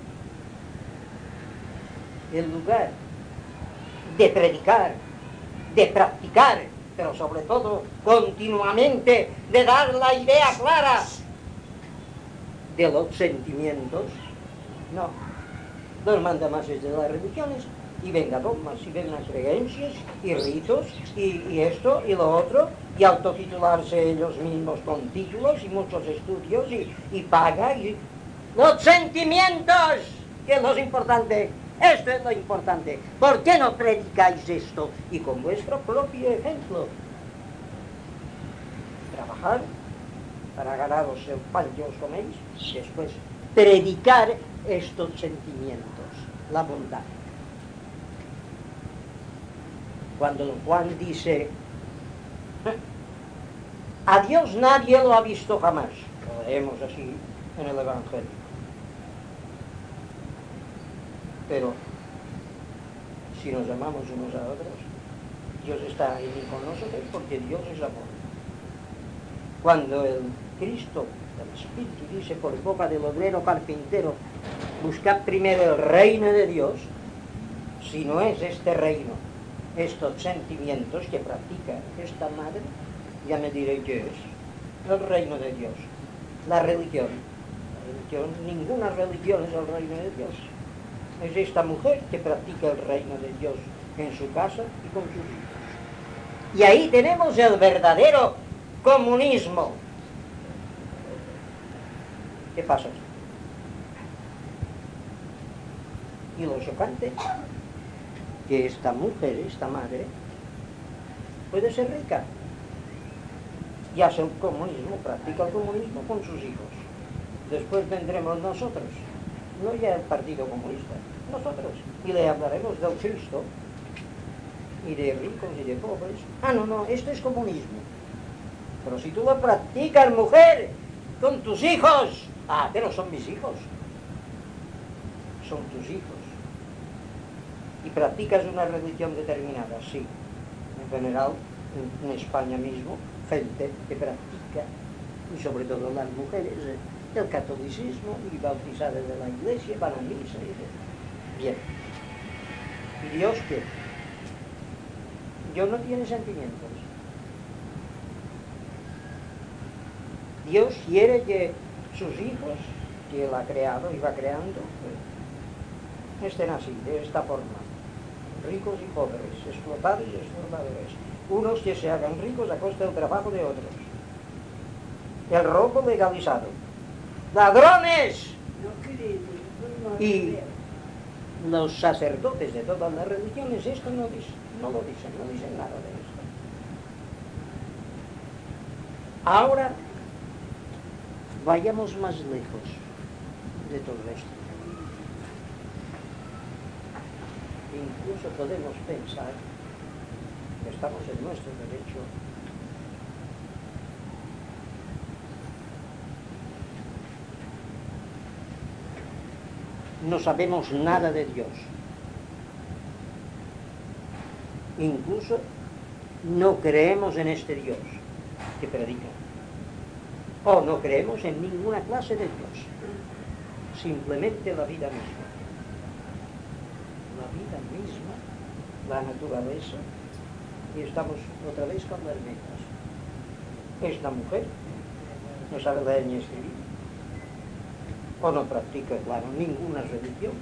en lugar de predicar, de practicar, pero sobre todo continuamente de dar la idea clara de los sentimientos, no, los mandamases de las religiones. Y venga dogmas, y vengan creencias, y ritos, y esto, y lo otro, y autotitularse ellos mismos con títulos, y muchos estudios, y paga, y... ¡Los sentimientos! Que es lo importante. Esto es lo importante. ¿Por qué no predicáis esto? Y con vuestro propio ejemplo. Trabajar para ganaros el pan que os coméis, y después predicar estos sentimientos, la bondad. Cuando Juan dice: a Dios nadie lo ha visto jamás, lo leemos así en el Evangelio. Pero si nos amamos unos a otros, Dios está ahí con nosotros porque Dios es amor. Cuando el Cristo, el Espíritu, dice por boca del obrero carpintero: buscad primero el reino de Dios, si no es este reino, estos sentimientos que practica esta madre, ya me diré qué es el reino de Dios. La religión, ninguna religión es el reino de Dios. Es esta mujer que practica el reino de Dios en su casa y con sus hijos. Y ahí tenemos el verdadero comunismo. ¿Qué pasa? Y lo chocante, que esta mujer, esta madre, puede ser rica y hace el comunismo, practica el comunismo con sus hijos. Después vendremos nosotros, no ya el Partido Comunista, nosotros, y le hablaremos del Cristo y de ricos y de pobres. Ah, no, esto es comunismo. Pero si tú lo practicas, mujer, con tus hijos, pero son mis hijos, son tus hijos. Y practicas una religión determinada, sí. En general, en España mismo, gente que practica, y sobre todo las mujeres, el catolicismo, y bautizadas de la iglesia, van a misa. Bien. ¿Y Dios qué? Dios no tiene sentimientos. Dios quiere que sus hijos, que Él ha creado y va creando, estén así, de esta forma. Ricos y pobres, explotados y explotadores. Unos que se hagan ricos a costa del trabajo de otros. El robo legalizado. ¡Ladrones! Y los sacerdotes de todas las religiones esto no dicen nada de esto. Ahora vayamos más lejos de todo esto. Incluso podemos pensar que estamos en nuestro derecho no sabemos nada de Dios. Incluso no creemos en este Dios que predica. O no creemos en ninguna clase de Dios. Simplemente la vida misma. La vida misma, la naturaleza y estamos otra vez con las metas. Esta mujer no sabe leer ni escribir, o no practica, claro, ninguna religión,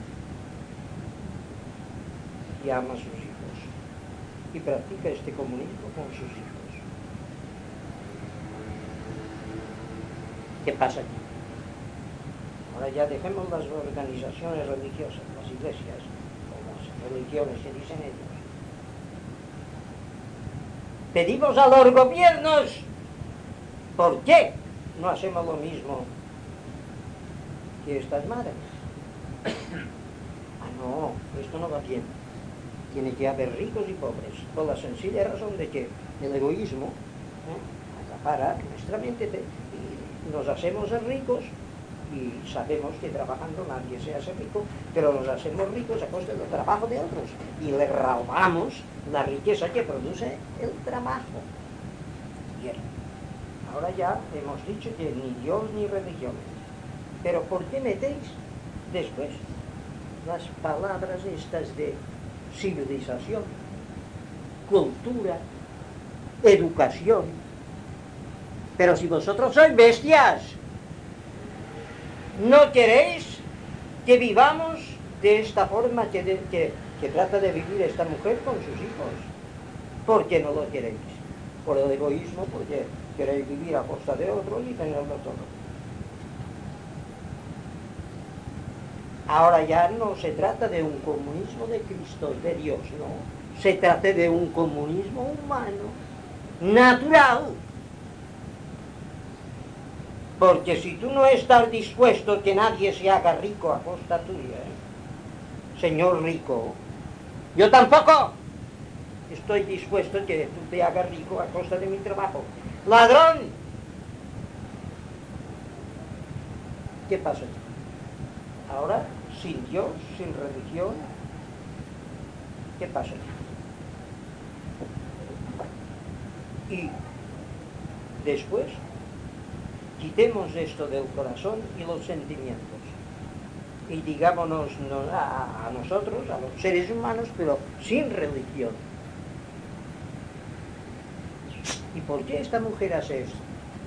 y ama a sus hijos, y practica este comunismo con sus hijos. ¿Qué pasa aquí? Ahora ya dejemos las organizaciones religiosas, las iglesias, o las religiones que dicen ellos. Pedimos a los gobiernos, ¿por qué no hacemos lo mismo que estas madres? Ah, no, esto no va bien. Tiene que haber ricos y pobres, por la sencilla razón de que el egoísmo acapara nuestra mente y nos hacemos ricos y sabemos que trabajando nadie se hace rico, pero nos hacemos ricos a costa del trabajo de otros y le robamos la riqueza que produce el trabajo. Bien, ahora ya hemos dicho que ni Dios ni religión, pero ¿por qué metéis después las palabras estas de civilización, cultura, educación? Pero si vosotros sois bestias, ¿no queréis que vivamos de esta forma que trata de vivir esta mujer con sus hijos? ¿Por qué no lo queréis? Por el egoísmo, porque queréis vivir a costa de otros y tenerlo todo. Ahora ya no se trata de un comunismo de Cristo, de Dios, no. Se trata de un comunismo humano, natural. Porque si tú no estás dispuesto a que nadie se haga rico a costa tuya, señor rico, yo tampoco estoy dispuesto a que tú te hagas rico a costa de mi trabajo. ¡Ladrón! ¿Qué pasa? Ahora, sin Dios, sin religión, ¿qué pasa? Y después, quitemos esto del corazón y los sentimientos y digámonos a nosotros, a los seres humanos, pero sin religión. ¿Y por qué esta mujer hace esto?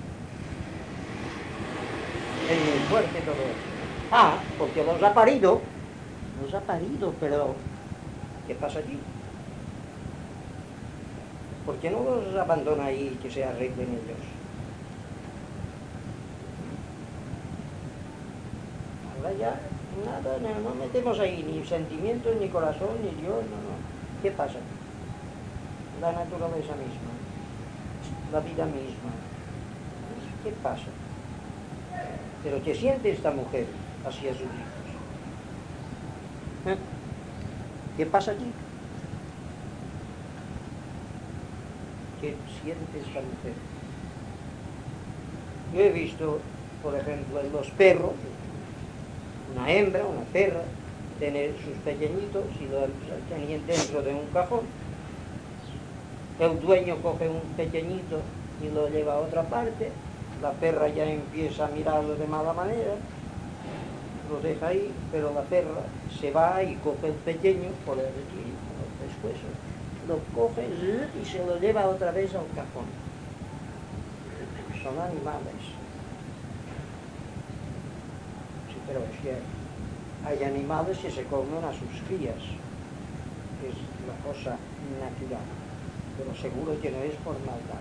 Es muy fuerte todo esto. Ah, porque los ha parido, pero ¿qué pasa aquí? ¿Por qué no los abandona ahí y que se arreglen ellos? Ahora ya, nada, no metemos ahí ni sentimientos, ni corazón, ni Dios, no. ¿Qué pasa? La naturaleza misma, la vida misma. ¿Qué pasa? Pero ¿qué siente esta mujer hacia sus hijos? ¿Qué pasa aquí? ¿Qué siente esta mujer? Yo he visto, por ejemplo, en los perros, una hembra, una perra, tener sus pequeñitos y los tenían dentro de un cajón. El dueño coge un pequeñito y lo lleva a otra parte. La perra ya empieza a mirarlo de mala manera, lo deja ahí, pero la perra se va y coge el pequeño por el pescuezo, lo coge y se lo lleva otra vez al cajón. Son animales. Sí, pero es que hay animales que se comen a sus crías. Es la cosa natural, pero seguro que no es por maldad.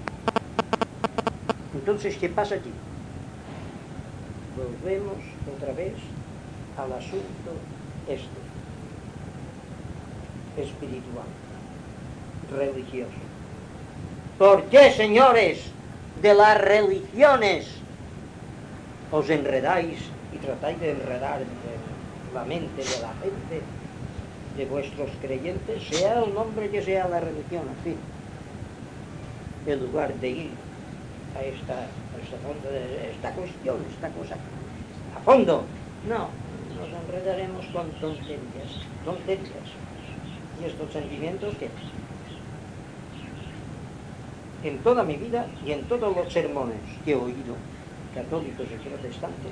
Entonces, ¿qué pasa aquí? Volvemos otra vez al asunto espiritual, religioso. ¿Por qué, señores de las religiones, os enredáis y tratáis de enredar la mente de la gente, de vuestros creyentes, sea el nombre que sea la religión, en fin, en lugar de ir a esta fondo de esta cuestión, esta cosa a fondo? No, nos enredaremos con tonterías. Y estos sentimientos que en toda mi vida y en todos los sermones que he oído, católicos y protestantes,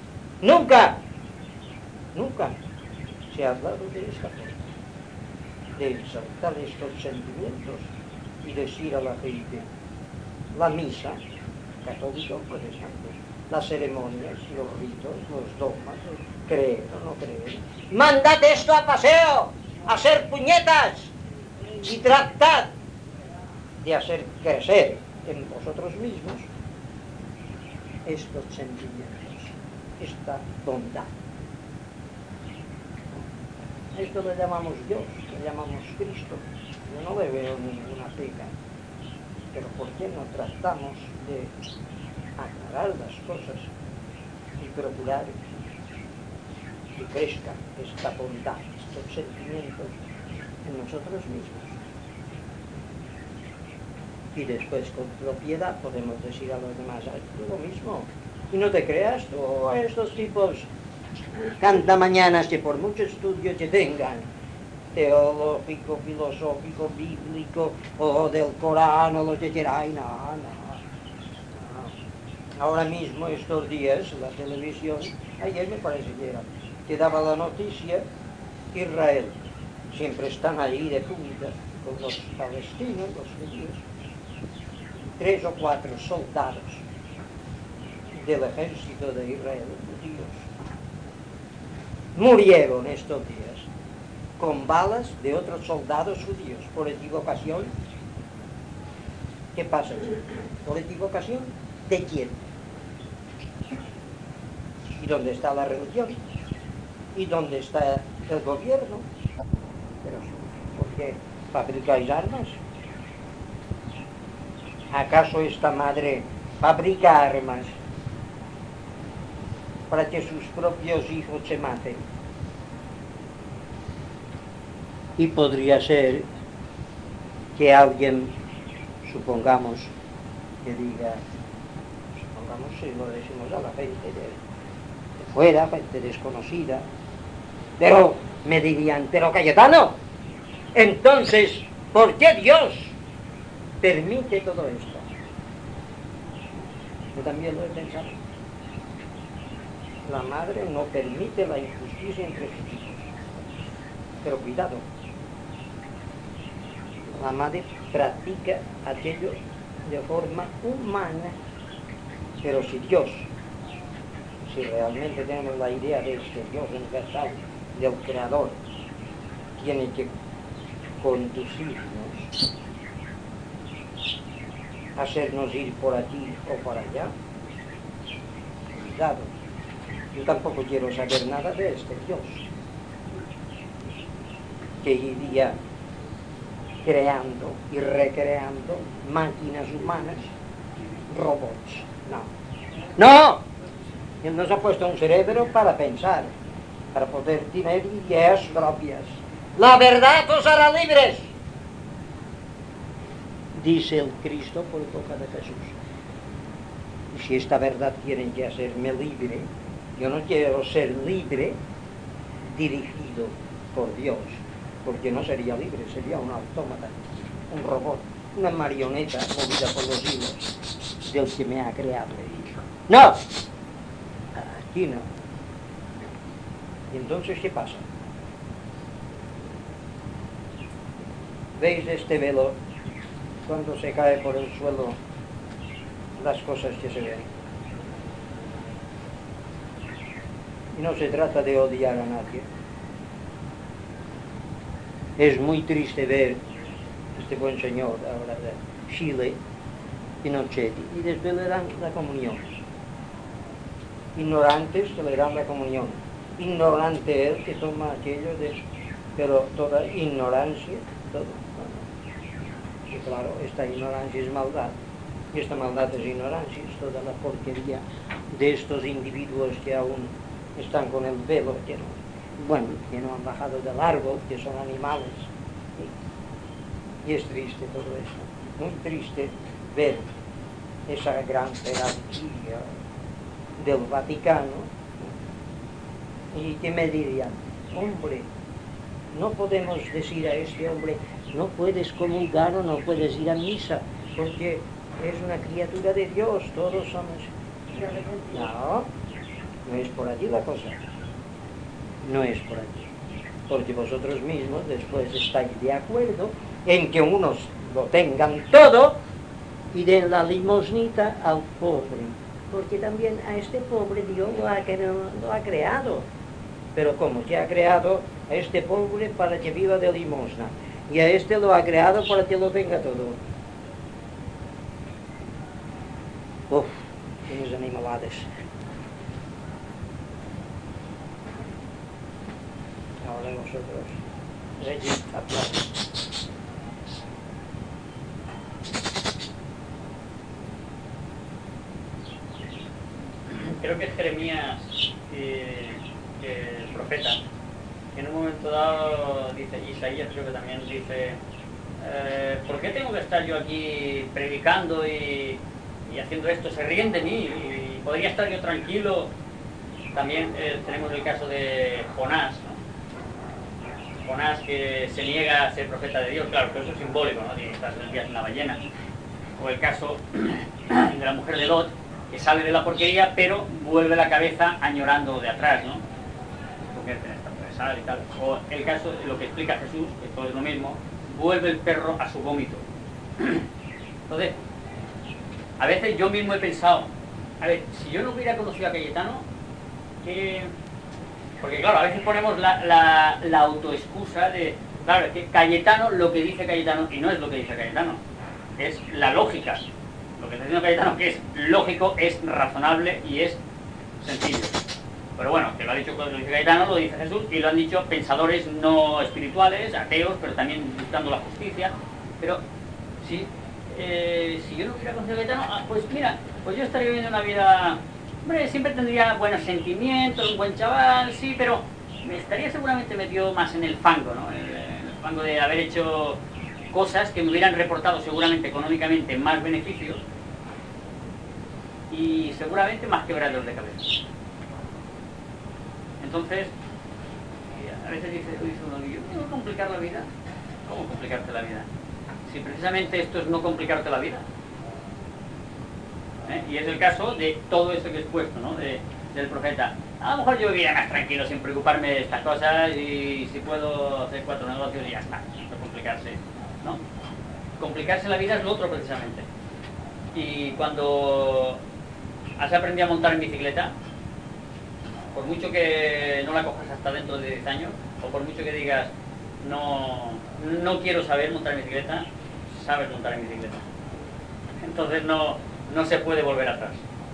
nunca se ha hablado de esta cosa. de exaltar estos sentimientos y decir a la gente, la misa, católica o protestante, las ceremonias, los ritos, los dogmas, creer o no creer. Mandad esto a paseo, a hacer puñetas y tratad de hacer crecer en vosotros mismos estos sentimientos, esta bondad. Esto lo llamamos Dios, lo llamamos Cristo. Yo no le veo ninguna pega, pero ¿por qué no tratamos de aclarar las cosas y procurar que crezca esta bondad, estos sentimientos en nosotros mismos? Y después con propiedad podemos decir a los demás lo mismo. Y no te creas tú a estos tipos cantamañanas que por mucho estudio que tengan, teológico, filosófico, bíblico, o del Corán, o lo que quieran, no. Ahora mismo, estos días, la televisión, ayer me parece que daba la noticia, Israel, siempre están ahí de punta con los palestinos, los judíos, 3 o 4 soldados del ejército de Israel, judíos, murieron estos días con balas de otros soldados judíos por equivocación. ¿Qué pasa? ¿Por equivocación? ¿De quién? ¿Y dónde está la religión? ¿Y dónde está el gobierno? Pero, ¿por qué fabricáis armas? ¿Acaso esta madre fabrica armas para que sus propios hijos se maten? Y podría ser que alguien, supongamos, que diga, supongamos si lo decimos a la gente de fuera, gente desconocida, pero me dirían, pero Cayetano, entonces, ¿por qué Dios permite todo esto? Yo también lo he pensado. La madre no permite la injusticia entre sus hijos. Pero cuidado, la madre practica aquello de forma humana, pero si realmente tenemos la idea de este Dios universal, del Creador, tiene que conducirnos, hacernos ir por aquí o por allá, cuidado. Yo tampoco quiero saber nada de este Dios que iría creando y recreando máquinas humanas, robots. ¡No! Él nos ha puesto un cerebro para pensar, para poder tener ideas propias. La verdad os hará libres, dice el Cristo por boca de Jesús. Y si esta verdad tiene que hacerme libre, yo no quiero ser libre dirigido por Dios, porque no sería libre, sería un autómata, un robot, una marioneta movida por los hilos del que me ha creado. ¡No! Aquí no. ¿Y entonces qué pasa? ¿Veis este velo? Cuando se cae por el suelo, las cosas que se ven. Y no se trata de odiar a nadie. Es muy triste ver este buen señor ahora de Chile, Pinochet, y después le dan la comunión. Ignorantes que le dan la comunión. Ignorante él que toma aquello pero toda ignorancia, todo. Y claro, esta ignorancia es maldad, y esta maldad es ignorancia, es toda la porquería de estos individuos que aún están con el velo, que no han bajado del árbol, que son animales. Y es triste todo eso, muy triste ver esa gran jerarquía del Vaticano, y que me dirían, hombre, no podemos decir a este hombre, no puedes comulgar o no puedes ir a misa, porque es una criatura de Dios, todos somos... No es por allí la cosa, no es por allí. porque vosotros mismos después estáis de acuerdo en que unos lo tengan todo y den la limosnita al pobre, porque también a este pobre Dios lo ha creado, pero como que ha creado a este pobre para que viva de limosna, y a este lo ha creado para que lo tenga todo. Uf, tienes animalades. Ahora nosotros, Regis, aplausos. Creo que es Jeremías, el profeta, que en un momento dado dice, Isaías creo que también dice, ¿por qué tengo que estar yo aquí predicando y haciendo esto? Se ríen de mí y podría estar yo tranquilo. También tenemos el caso de Jonás, ¿no? Jonás, que se niega a ser profeta de Dios, claro, pero eso es simbólico, ¿no? Tiene que estar el día en la ballena. O el caso de la mujer de Lot, que sale de la porquería, pero vuelve la cabeza añorando de atrás, ¿no? Porque tiene esta sal y tal. O el caso, lo que explica Jesús, que todo es lo mismo, vuelve el perro a su vómito. Entonces, a veces yo mismo he pensado, a ver, si yo no hubiera conocido a Cayetano, ¿qué? Porque claro, a veces ponemos la autoexcusa de, claro, es que Cayetano, lo que dice Cayetano, y no es lo que dice Cayetano, es la lógica. Lo que está diciendo Cayetano, que es lógico, es razonable y es sencillo. Pero bueno, que lo ha dicho, lo dice Cayetano, lo dice Jesús, y lo han dicho pensadores no espirituales, ateos, pero también buscando la justicia. Pero si yo no hubiera conocido a Cayetano, pues mira, pues yo estaría viviendo una vida, hombre, siempre tendría buenos sentimientos, un buen chaval, sí, pero me estaría seguramente metido más en el fango, ¿no? En el fango de haber hecho cosas que me hubieran reportado seguramente económicamente más beneficios y seguramente más quebraderos de cabeza. Entonces, a veces dice uno, ¿yo tengo que complicar la vida? ¿Cómo complicarte la vida? Si precisamente esto es no complicarte la vida. Y es el caso de todo esto que he expuesto, ¿no? Del profeta. A lo mejor yo viviría más tranquilo sin preocuparme de estas cosas y si puedo hacer 4 negocios y ya está, no complicarse, ¿no? Complicarse la vida es lo otro precisamente. Y cuando has aprendido a montar en bicicleta, por mucho que no la cojas hasta dentro de 10 años, o por mucho que digas no quiero saber montar en bicicleta, sabes montar en bicicleta. Entonces no se puede volver atrás.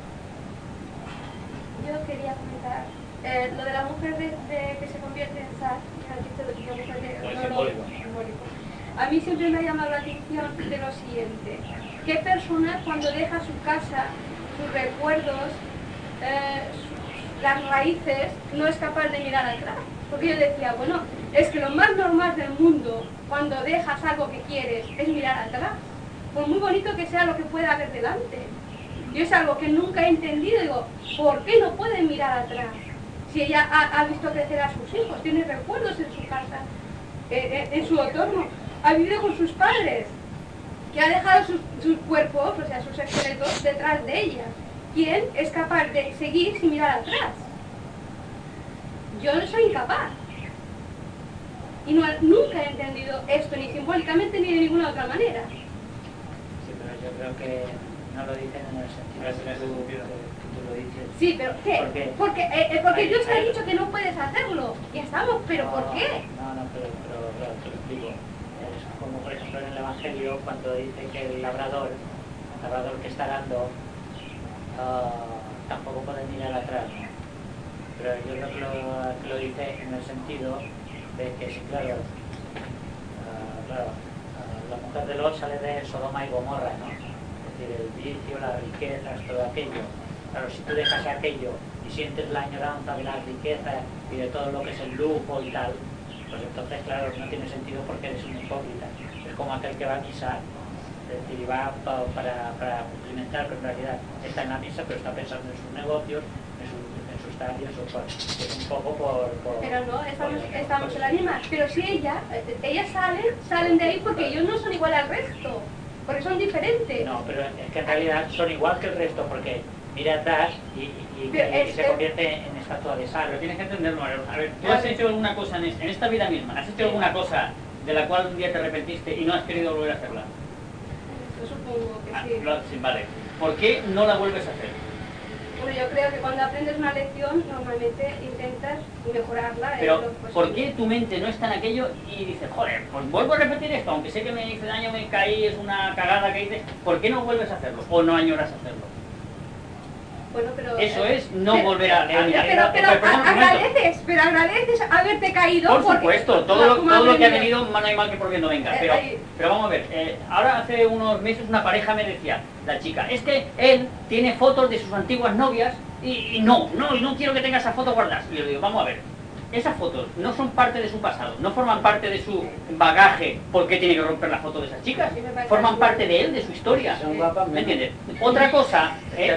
Yo quería comentar lo de la mujer que se convierte en sal, que has dicho de una mujer que es simbólico. A mí siempre me ha llamado la atención de lo siguiente: ¿qué persona cuando deja su casa, sus recuerdos, las raíces, no es capaz de mirar atrás? Porque yo decía, bueno, es que lo más normal del mundo cuando dejas algo que quieres es mirar atrás, por muy bonito que sea lo que pueda haber delante. Yo es algo que nunca he entendido, digo, ¿por qué no pueden mirar atrás? Si ella ha visto crecer a sus hijos, tiene recuerdos en su casa, en su entorno, ha vivido con sus padres, que ha dejado sus cuerpos, o sea, sus esqueletos detrás de ella. ¿Quién es capaz de seguir sin mirar atrás? Yo no soy incapaz. Y nunca he entendido esto, ni simbólicamente ni de ninguna otra manera. Sí, pero yo creo que no lo dicen en el sentido que tú lo dices. Sí, pero ¿qué? Porque Dios te ha dicho que no puedes hacerlo. Ya estamos, pero ¿por qué? No, pero te lo explico. Es como por ejemplo en el Evangelio cuando dice que el labrador que está dando tampoco puede mirar atrás, ¿no? Pero yo creo que lo dice en el sentido de que sí, claro, la mujer de Lot sale de Sodoma y Gomorra, ¿no? Es decir, el vicio, las riquezas, todo aquello. Claro, si tú dejas aquello y sientes la añoranza de las riquezas y de todo lo que es el lujo y tal, pues entonces, claro, no tiene sentido porque eres un hipócrita. Es como aquel que va a misa, es decir, y va para cumplimentar, pero en realidad está en la misa, pero está pensando en sus negocios, en sus tal y en sus cosas. Es un poco por pero no, estamos en la misma. Pero si ellas salen de ahí porque ellos no son igual al resto, porque son diferentes. No, pero es que en realidad son igual que el resto, porque mira atrás y se convierte en estatua de sal. Pero tienes que entenderlo. A ver, ¿tú has hecho alguna cosa en esta vida misma? ¿Has hecho alguna cosa de la cual un día te arrepentiste y no has querido volver a hacerla? Yo supongo que sí. Sí, vale. ¿Por qué no la vuelves a hacer? Bueno, yo creo que cuando aprendes una lección, normalmente intentas mejorarla. Pero, ¿por qué tu mente no está en aquello y dices, joder, pues vuelvo a repetir esto, aunque sé que me hice daño, me caí, es una cagada que hice? ¿Por qué no vuelves a hacerlo? ¿O no añoras hacerlo? Bueno, pero, eso es no volver a mirar. Pero agradeces haberte caído. Por supuesto, todo lo que ha venido, no hay mal que por bien no venga. Pero vamos a ver, ahora hace unos meses una pareja me decía, la chica, es que él tiene fotos de sus antiguas novias y no quiero que tenga esas fotos guardadas. Y yo digo, vamos a ver, esas fotos no son parte de su pasado, no forman parte de su bagaje. ¿Por qué tiene que romper la foto de esas chicas? Forman parte de él, de su historia. ¿Me entiendes? Otra cosa,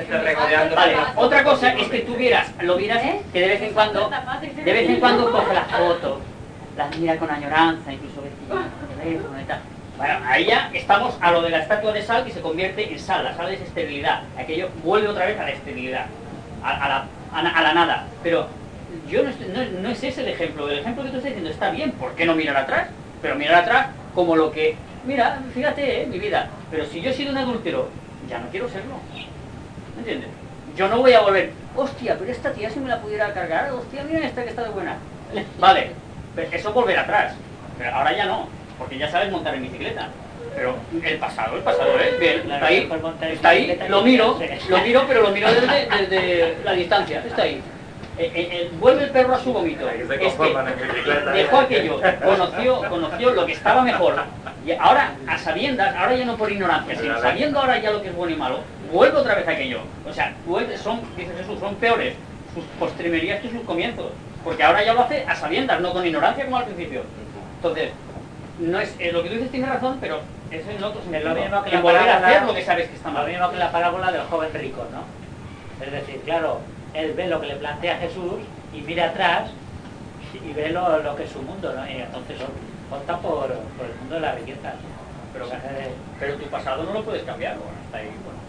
otra cosa es que tú lo vieras que de vez en cuando coge las fotos, las mira con añoranza, incluso ves teléfono y tal. Bueno, ahí ya estamos a lo de la estatua de sal que se convierte en sal. La sal es esterilidad. Aquello vuelve otra vez a la esterilidad, a la nada. Pero yo no es ese el ejemplo. El ejemplo que tú estás diciendo está bien. ¿Por qué no mirar atrás? Pero mirar atrás como lo que... Mira, fíjate, mi vida. Pero si yo he sido un adúltero, ya no quiero serlo. ¿Me entiendes? Yo no voy a volver. Hostia, pero esta tía si me la pudiera cargar. Hostia, mira esta que está de buena. Vale, pero eso es volver atrás. Pero ahora ya no. Porque ya sabes montar en bicicleta. Pero el pasado, bien, está ahí, lo miro, pero lo miro desde la distancia, está ahí. Vuelve el perro a su vómito. Es que dejó aquello, conoció lo que estaba mejor. Y ahora, a sabiendas, ahora ya no por ignorancia, sino sabiendo ahora ya lo que es bueno y malo, vuelve otra vez a aquello. O sea, dice Jesús, son peores sus postrimerías que sus comienzos. Porque ahora ya lo hace a sabiendas, no con ignorancia como al principio. Entonces, no es lo que tú dices, tiene razón, pero es en otro sentido. Es lo mismo que la volver a hacer lo que sabes que está mal. Lo mismo que la parábola del joven rico, ¿no? Es decir, claro, él ve lo que le plantea Jesús y mira atrás y ve lo que es su mundo, ¿no? Y entonces opta por el mundo de la riqueza. Pero tu pasado no lo puedes cambiar, bueno, está ahí, bueno.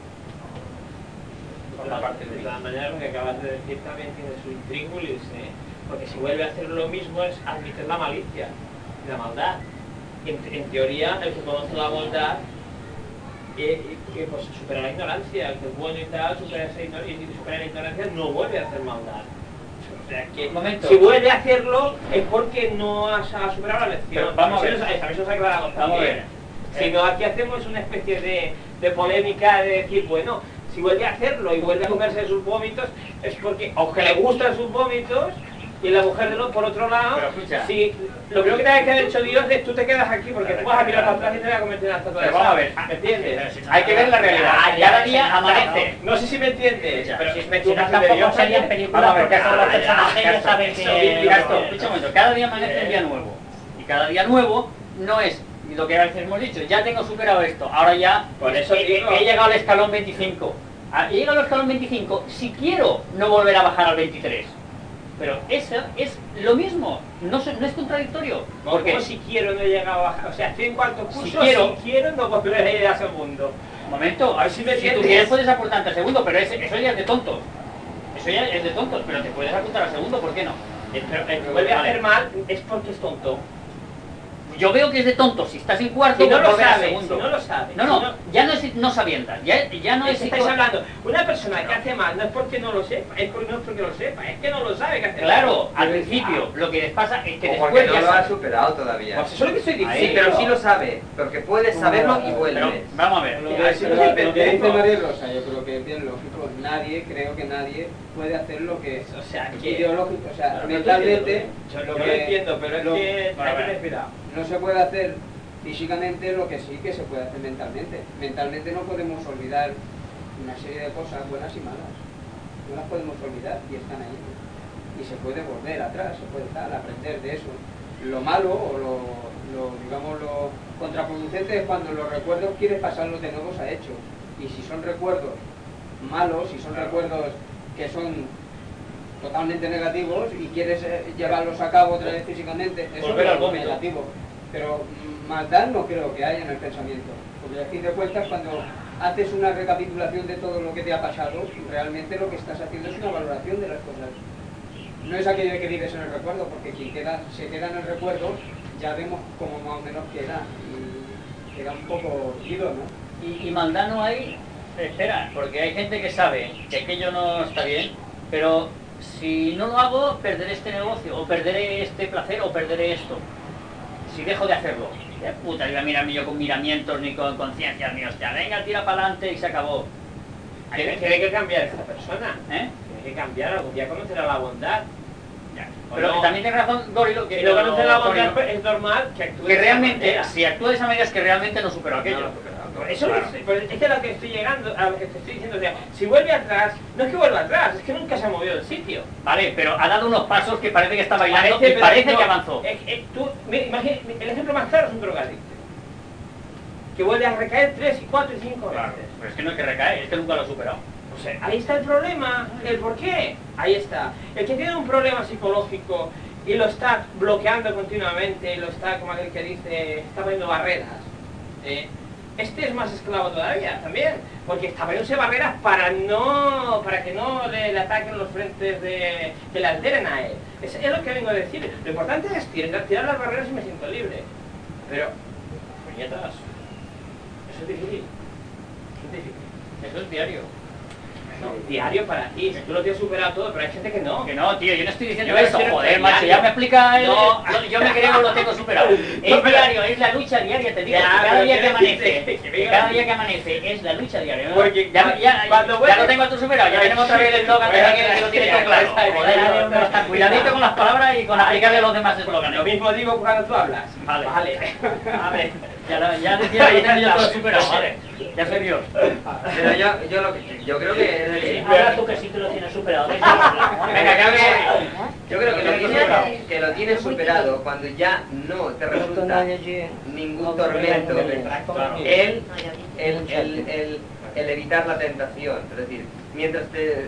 De todas maneras, lo que acabas de decir también tiene su intríngulis, porque si vuelve a hacer lo mismo es admitir la malicia y la maldad. En teoría, el que conoce la bondad pues supera la ignorancia, el que es bueno y tal, supera la ignorancia, no vuelve a hacer maldad. O sea que si vuelve a hacerlo es porque no ha superado la lección. Pero vamos a ver. A mí se os ha aclarado también. Si no, aquí hacemos una especie de polémica de decir, bueno, si vuelve a hacerlo y vuelve a comerse sus vómitos, es porque, aunque le gustan sus vómitos, y la mujer por otro lado, si lo primero que te que haber hecho Dios es tú te quedas aquí porque tú vas a mirar para atrás y te vas a convertir en una estatua de sal. Vamos a ver, ¿me entiendes? Hay que ver la realidad. Cada día amanece. No sé si me entiendes, pero si me entiendes, tampoco serían películas porque todos los personajes ya saben que... Escucha un momento, cada día amanece un día nuevo. Y cada día nuevo no es lo que a veces hemos dicho, ya tengo superado esto, ahora ya por eso he llegado al escalón 25. He llegado al escalón 25, si quiero no volver a bajar al 23. Pero eso es lo mismo, no es contradictorio. Porque como si quiero no he llegado a bajar, o sea, estoy en cuarto curso, si quiero no volveré a ir a segundo. Un momento, a ver si tú quieres puedes apuntarte a segundo, pero eso ya es de tontos. Eso ya es de tontos, pero te puedes apuntar a segundo, ¿por qué no? Pero el que vuelve a hacer mal es porque es tonto. Yo veo que es de tonto, si estás en cuarto, si no lo sabe, a segundo. Si no lo sabe. Ya no es no sabiendas, ya no es... Estáis hablando, una persona que hace mal no es porque no lo sepa, no es porque lo sepa, es que no lo sabe que hace mal. Claro, al principio, lo que les pasa es que después porque no lo ha superado todavía. Pues eso es lo que estoy diciendo. Sí, pero sí lo sabe, porque puedes saberlo y vuelve. Pero, vamos a ver. Lo que dice María Rosa, yo creo que es bien lógico. Creo que nadie puede hacer lo que es ideológico, o sea, mentalmente. Yo lo entiendo, pero es que hay que respirar. No se puede hacer físicamente lo que sí que se puede hacer mentalmente. Mentalmente no podemos olvidar una serie de cosas buenas y malas. No las podemos olvidar y están ahí. Y se puede volver atrás, se puede aprender de eso. Lo malo o lo contraproducente es cuando los recuerdos quieres pasarlos de nuevos a hechos. Y si son recuerdos malos, si son recuerdos que son totalmente negativos y quieres llevarlos a cabo otra vez físicamente, eso es negativo. pero maldad no creo que haya en el pensamiento, porque a fin de cuentas cuando haces una recapitulación de todo lo que te ha pasado, realmente lo que estás haciendo es una valoración de las cosas. No es aquello de que vives en el recuerdo, porque quien se queda en el recuerdo ya vemos como más o menos queda, y queda un poco ido, ¿no? Y maldad no hay, espera, porque hay gente que sabe que aquello no está bien, pero si no lo hago, perderé este negocio, o perderé este placer, o perderé esto. Si dejo de hacerlo, de puta, iba a mirarme yo con miramientos ni con conciencias ni hostia, venga, tira para adelante y se acabó. Tiene que cambiar esta persona, tiene que cambiar, algún día conocerá la bondad. Pero no, también tiene razón Gorilo, que si no conoce la bondad es normal que actúe que de realmente, esa si actúa de esa manera es que realmente no superó aquello. Eso claro. Es lo que estoy llegando, a lo que te estoy diciendo, o sea, si vuelve atrás, no es que vuelva atrás, es que nunca se ha movido del sitio. Vale, pero ha dado unos pasos que parece que está bailando y parece que avanzó. Imagínate, el ejemplo más claro es un drogadicto, que vuelve a recaer 3, 4 y 5 claro, veces. pero es que no es que recae, es que nunca lo ha superado. O sea, ahí está el problema, el por qué, ahí está. El que tiene un problema psicológico y lo está bloqueando continuamente, lo está, como aquel que dice, está poniendo barreras, este es más esclavo todavía también, porque está poniéndose barreras para que no le ataquen los frentes que le alteren a él. Es lo que vengo a decir. Lo importante es tirar las barreras y me siento libre. Pero, puñetas, eso es difícil. Eso es difícil. Eso es diario. No, diario para ti, tú lo tienes superado todo, pero hay gente que no. Que no, tío, yo no estoy diciendo eso, joder, macho, ya me explica él, yo me creo que lo tengo superado. Es diario, es la lucha diaria, te digo, cada día que amanece, es la lucha diaria. Porque ya lo tengo tú superado, ya tenemos otra vez el eslogan de alguien que lo tiene todo claro. Joder, cuidadito con las palabras y con aplicarle a los demás eslóganes. Lo mismo digo cuando tú hablas. Vale. Vale. Ya decía que tengo yo todo superado, vale. Ya soy Dios. Pero yo creo que... Ahora tú que sí que lo tienes superado. Venga, yo creo que lo tienes superado cuando ya no te resulta ningún tormento el evitar la tentación. Es decir, mientras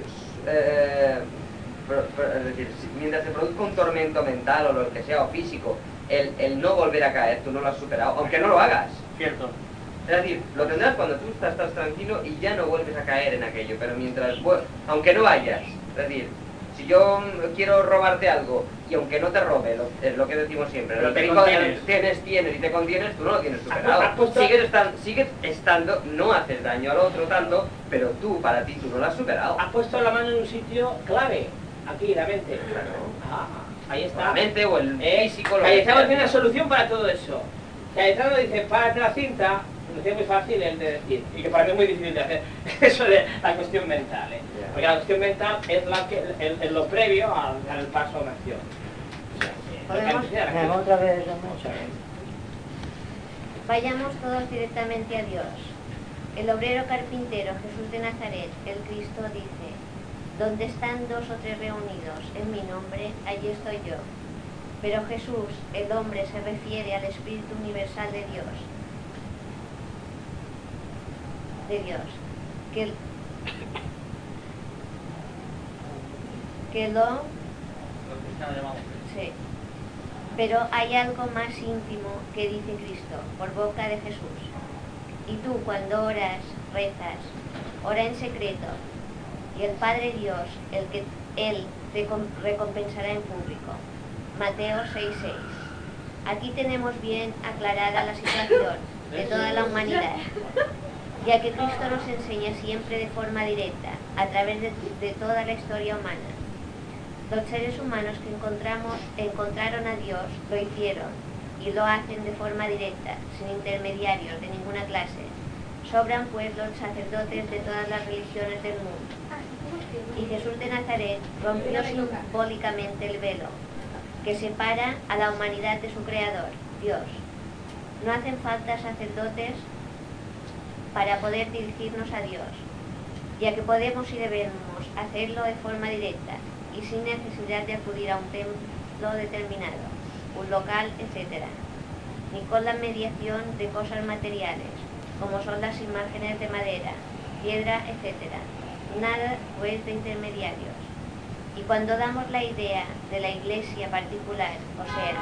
te produzca un tormento mental o lo que sea, o físico, el no volver a caer, tú no lo has superado, aunque no lo hagas. Cierto. Es decir, lo tendrás cuando tú estás tranquilo y ya no vuelves a caer en aquello, pero mientras, aunque no hayas, es decir, si yo quiero robarte algo y aunque no te robe, es lo que decimos siempre, pero tienes y te contienes, tú no lo tienes superado. Sigues estando, no haces daño al otro tanto, pero para ti tú no lo has superado. Has puesto la mano en un sitio clave, aquí, la mente. Claro. Ahí está. La mente o el físico. Cayetano tiene una solución para todo eso. Cayetano dice, párate la cinta. Me parece muy fácil el de decir, y que para mí es muy difícil de hacer, eso de la cuestión mental, porque la cuestión mental es lo previo al paso a una acción. Otra vez, Vayamos todos directamente a Dios. El obrero carpintero Jesús de Nazaret, el Cristo, dice: donde están 2 o 3 reunidos en mi nombre, allí estoy yo. Pero Jesús, el hombre, se refiere al Espíritu Universal de Dios, sí. Pero hay algo más íntimo que dice Cristo por boca de Jesús. Y tú, cuando oras, rezas, ora en secreto, y el Padre Dios, Él te recompensará en público. Mateo 6:6. Aquí tenemos bien aclarada la situación de toda la humanidad, ya que Cristo nos enseña siempre de forma directa, a través de toda la historia humana. Los seres humanos que encontraron a Dios lo hicieron, y lo hacen de forma directa, sin intermediarios de ninguna clase. Sobran pues los sacerdotes de todas las religiones del mundo. Y Jesús de Nazaret rompió simbólicamente el velo que separa a la humanidad de su Creador, Dios. No hacen falta sacerdotes para poder dirigirnos a Dios, ya que podemos y debemos hacerlo de forma directa y sin necesidad de acudir a un templo determinado, un local, etc., ni con la mediación de cosas materiales, como son las imágenes de madera, piedra, etc. Nada pues de intermediarios. Y cuando damos la idea de la iglesia particular, o sea,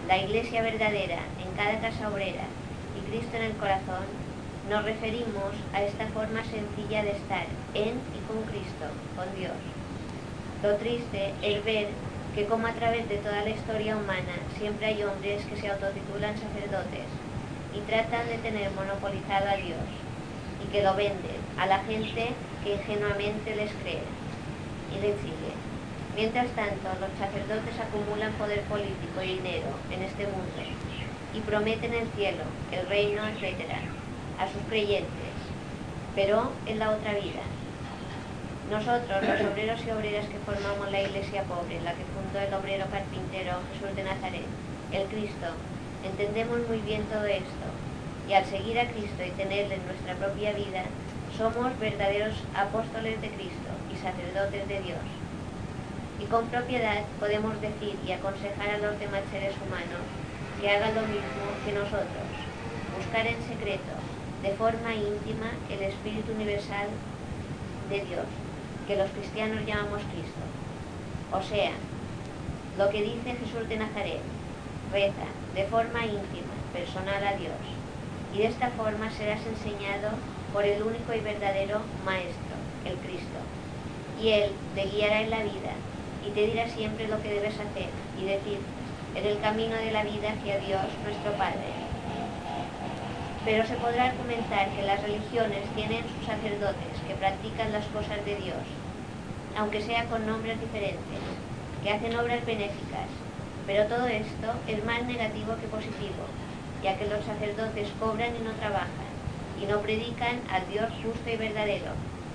la Iglesia verdadera en cada casa obrera y Cristo en el corazón, nos referimos a esta forma sencilla de estar en y con Cristo, con Dios. Lo triste es ver que como a través de toda la historia humana siempre hay hombres que se autotitulan sacerdotes y tratan de tener monopolizado a Dios y que lo venden a la gente que ingenuamente les cree y les sigue. Mientras tanto, los sacerdotes acumulan poder político y dinero en este mundo y prometen el cielo, el reino, etc. a sus creyentes, pero en la otra vida. Nosotros, los obreros y obreras que formamos la iglesia pobre, la que fundó el obrero carpintero Jesús de Nazaret, el Cristo, entendemos muy bien todo esto, y al seguir a Cristo y tenerle en nuestra propia vida, somos verdaderos apóstoles de Cristo y sacerdotes de Dios. Y con propiedad podemos decir y aconsejar a los demás seres humanos que hagan lo mismo que nosotros, buscar en secreto, de forma íntima, el Espíritu Universal de Dios, que los cristianos llamamos Cristo. O sea, lo que dice Jesús de Nazaret, reza de forma íntima, personal a Dios, y de esta forma serás enseñado por el único y verdadero Maestro, el Cristo, y Él te guiará en la vida y te dirá siempre lo que debes hacer y decir en el camino de la vida hacia Dios nuestro Padre. Pero se podrá argumentar que las religiones tienen sus sacerdotes que practican las cosas de Dios, aunque sea con nombres diferentes, que hacen obras benéficas, pero todo esto es más negativo que positivo, ya que los sacerdotes cobran y no trabajan, y no predican al Dios justo y verdadero,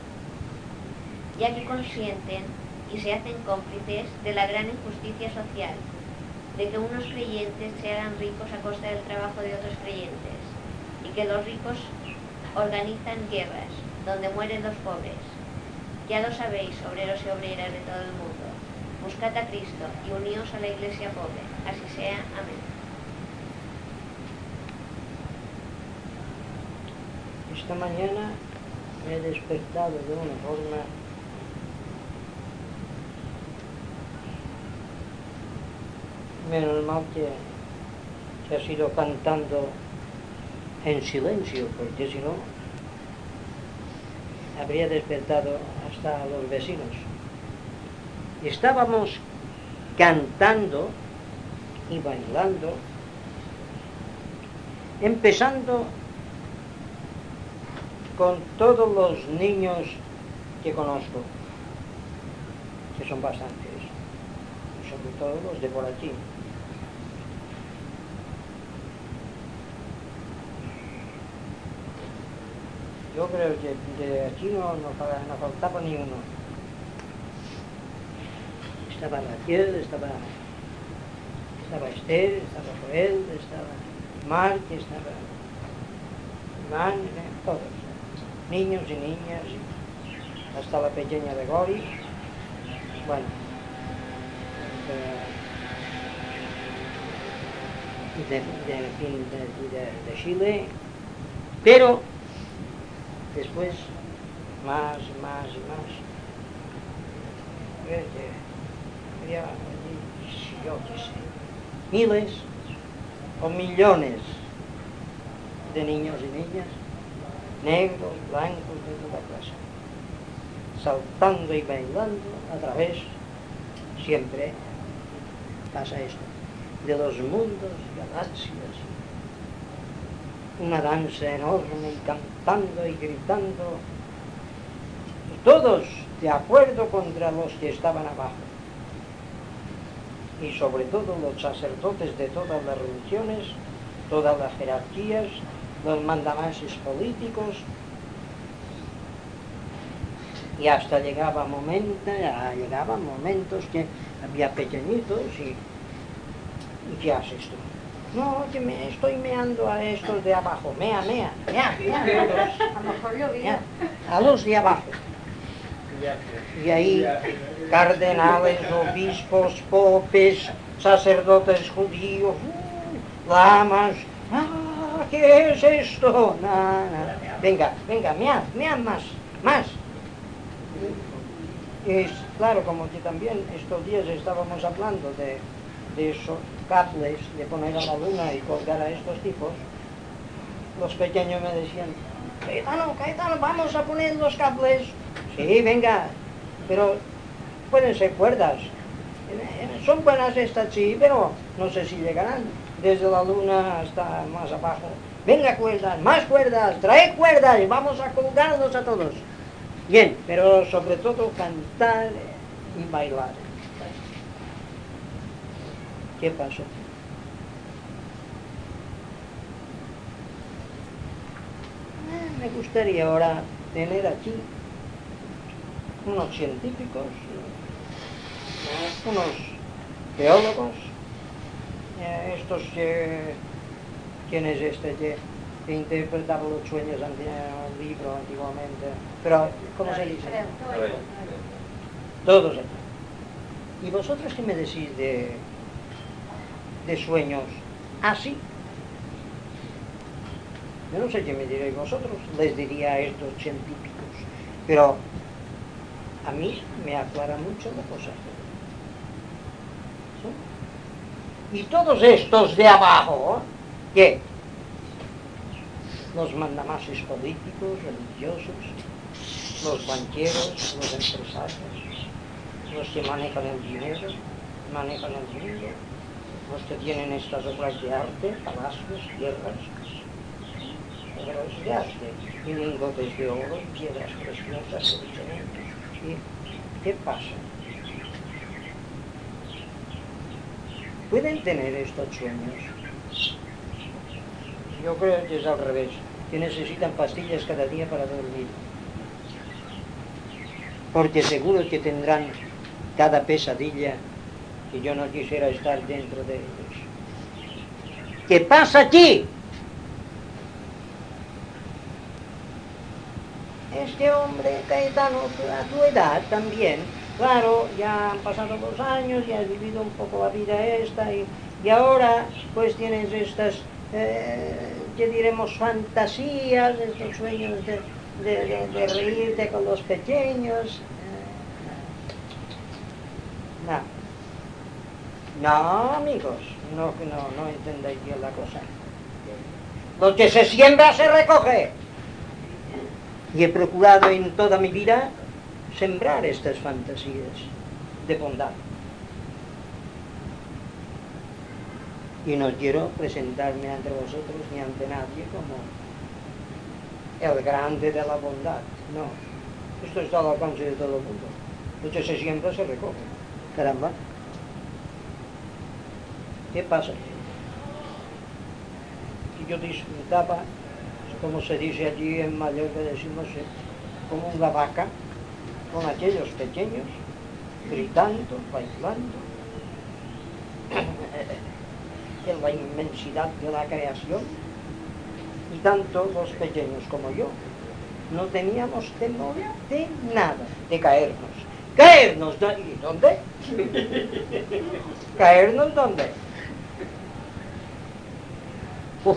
ya que consienten y se hacen cómplices de la gran injusticia social, de que unos creyentes se hagan ricos a costa del trabajo de otros creyentes, y que los ricos organizan guerras, donde mueren los pobres. Ya lo sabéis, obreros y obreras de todo el mundo, buscad a Cristo y uníos a la iglesia pobre, así sea. Amén. Esta mañana me he despertado de una forma menos mal que ha sido cantando en silencio, porque si no habría despertado hasta a los vecinos. Estábamos cantando y bailando, empezando con todos los niños que conozco, que son bastantes, sobre todo los de por aquí. Yo creo que de aquí no faltaba ni uno. Estaba Raquel, estaba Esther, estaba Joel, estaba Marc, estaba Iván, todos, niños y niñas, hasta la pequeña de Gori. Bueno, de Chile, pero después más y más. Había, yo qué sé, miles o millones de niños y niñas, negros, blancos, de toda clase, saltando y bailando a través, siempre pasa esto, de los mundos, galaxias, una danza enorme, y cantando y gritando, y todos de acuerdo contra los que estaban abajo, y sobre todo los sacerdotes de todas las religiones, todas las jerarquías, los mandamases políticos, y hasta llegaban momentos que había pequeñitos y ¿qué haces tú? No, que me estoy meando a estos de abajo, mea, A lo mejor llovía. a los de abajo. Y ahí cardenales, obispos, popes, sacerdotes judíos, lamas. ¿Qué es esto? Venga, mead más. Y claro, como que también estos días estábamos hablando de esos cables de poner a la luna y colgar a estos tipos, los pequeños me decían, Cayetano, vamos a poner los cables. Sí, venga, pero pueden ser cuerdas. Son buenas estas, sí, pero no sé si llegarán desde la luna hasta más abajo. Venga, cuerdas, más cuerdas, traed cuerdas, vamos a colgarlos a todos. Bien, pero sobre todo cantar y bailar. ¿Qué pasó? Me gustaría ahora tener aquí unos científicos, unos teólogos, estos ¿quién es este que interpretaba los sueños en un libro antiguamente? Pero, ¿cómo se dice? Todos aquí. ¿Y vosotros qué me decís de sueños así? Yo no sé qué me diréis vosotros, les diría a estos científicos, pero a mí me aclara mucho la cosa. ¿Sí? Y todos estos de abajo, ¿qué? Los mandamases políticos, religiosos, los banqueros, los empresarios, los que manejan el dinero, manejan el mundo, los que tienen estas obras de arte, palacios, tierras, obras de arte, y lingotes de oro, piedras preciosas, ¿y qué pasa? ¿Pueden tener estos sueños? Yo creo que es al revés, que necesitan pastillas cada día para dormir. Porque seguro que tendrán cada pesadilla que yo no quisiera estar dentro de ellos. ¿Qué pasa aquí? Este hombre, Cayetano, a tu edad también, claro, ya han pasado los años, ya has vivido un poco la vida esta y ahora pues tienes estas, que diremos, fantasías, estos sueños de reírte con los pequeños. No, amigos, no entendéis bien la cosa. Lo que se siembra se recoge. Y he procurado en toda mi vida sembrar estas fantasías de bondad. Y no quiero presentarme ante vosotros ni ante nadie como el grande de la bondad. No, esto está al alcance de todo el mundo. Lo que se siembra se recoge. Caramba. ¿Qué pasa? Que yo disfrutaba, como se dice allí en Mallorca, decimos, como una vaca, con aquellos pequeños, gritando, bailando, en la inmensidad de la creación, y tanto los pequeños como yo no teníamos temor de nada, de caernos. ¿Caernos? ¿Y dónde? ¿Caernos dónde? Uf,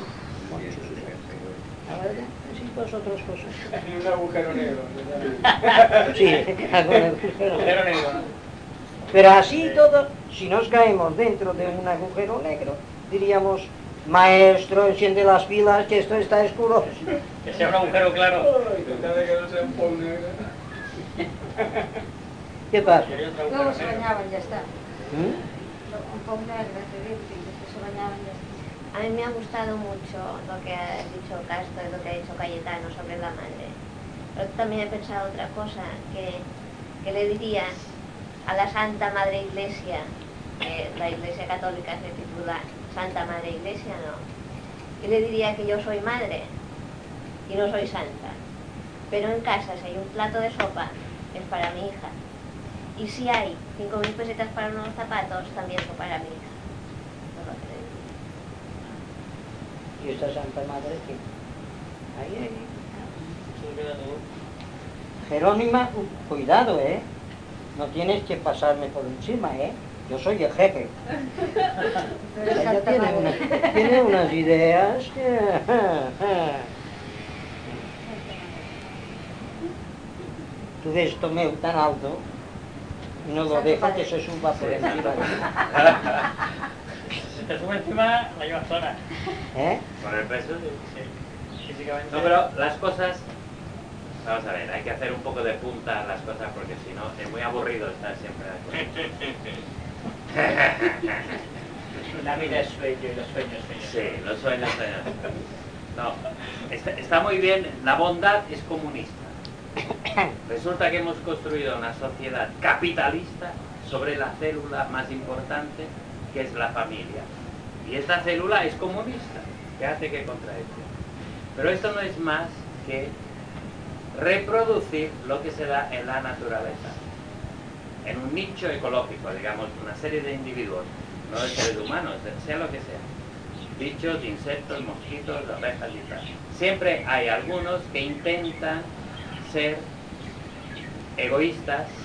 a ver, decís vosotros cosas. En un agujero negro. Sí, agujero negro. Pero así todo, si nos caemos dentro de un agujero negro, diríamos, maestro, enciende las pilas, que esto está oscuro. Que sea un agujero claro. Tratar que no sea un pol negro. ¿Qué pasa? Luego se bañaban, ya está. Un poco negro, que se bañaban, ya está. A mí me ha gustado mucho lo que ha dicho Castro y lo que ha dicho Cayetano sobre la madre. Pero también he pensado otra cosa, que le diría a la Santa Madre Iglesia, la Iglesia Católica se titula Santa Madre Iglesia, ¿no? Y le diría que yo soy madre y no soy santa. Pero en casa, si hay un plato de sopa, es para mi hija. Y si hay 5.000 pesetas para unos zapatos, también son para mi hija. ¿Y esta Santa Madre qué? Ahí. Jerónima, cuidado, no tienes que pasarme por encima, yo soy el jefe. Ella tiene unas ideas que... Tú ves esto meu tan alto, No lo deja que se suba por encima. Si te sube encima, la llevas sola. ¿Eh? Con el peso. Sí. Físicamente. No, pero las cosas, vamos a ver, hay que hacer un poco de punta a las cosas porque si no es muy aburrido estar siempre de acuerdo. La vida es sueño y los sueños sueños. Sí, los sueños. No, está muy bien, la bondad es comunista. Resulta que hemos construido una sociedad capitalista sobre la célula más importante, que es la familia. Y esta célula es comunista. Fíjate qué contradicción. Pero esto no es más que reproducir lo que se da en la naturaleza. En un nicho ecológico, digamos, una serie de individuos, no de seres humanos, sea lo que sea. Bichos, insectos, mosquitos, abejas y tal. Siempre hay algunos que intentan ser egoístas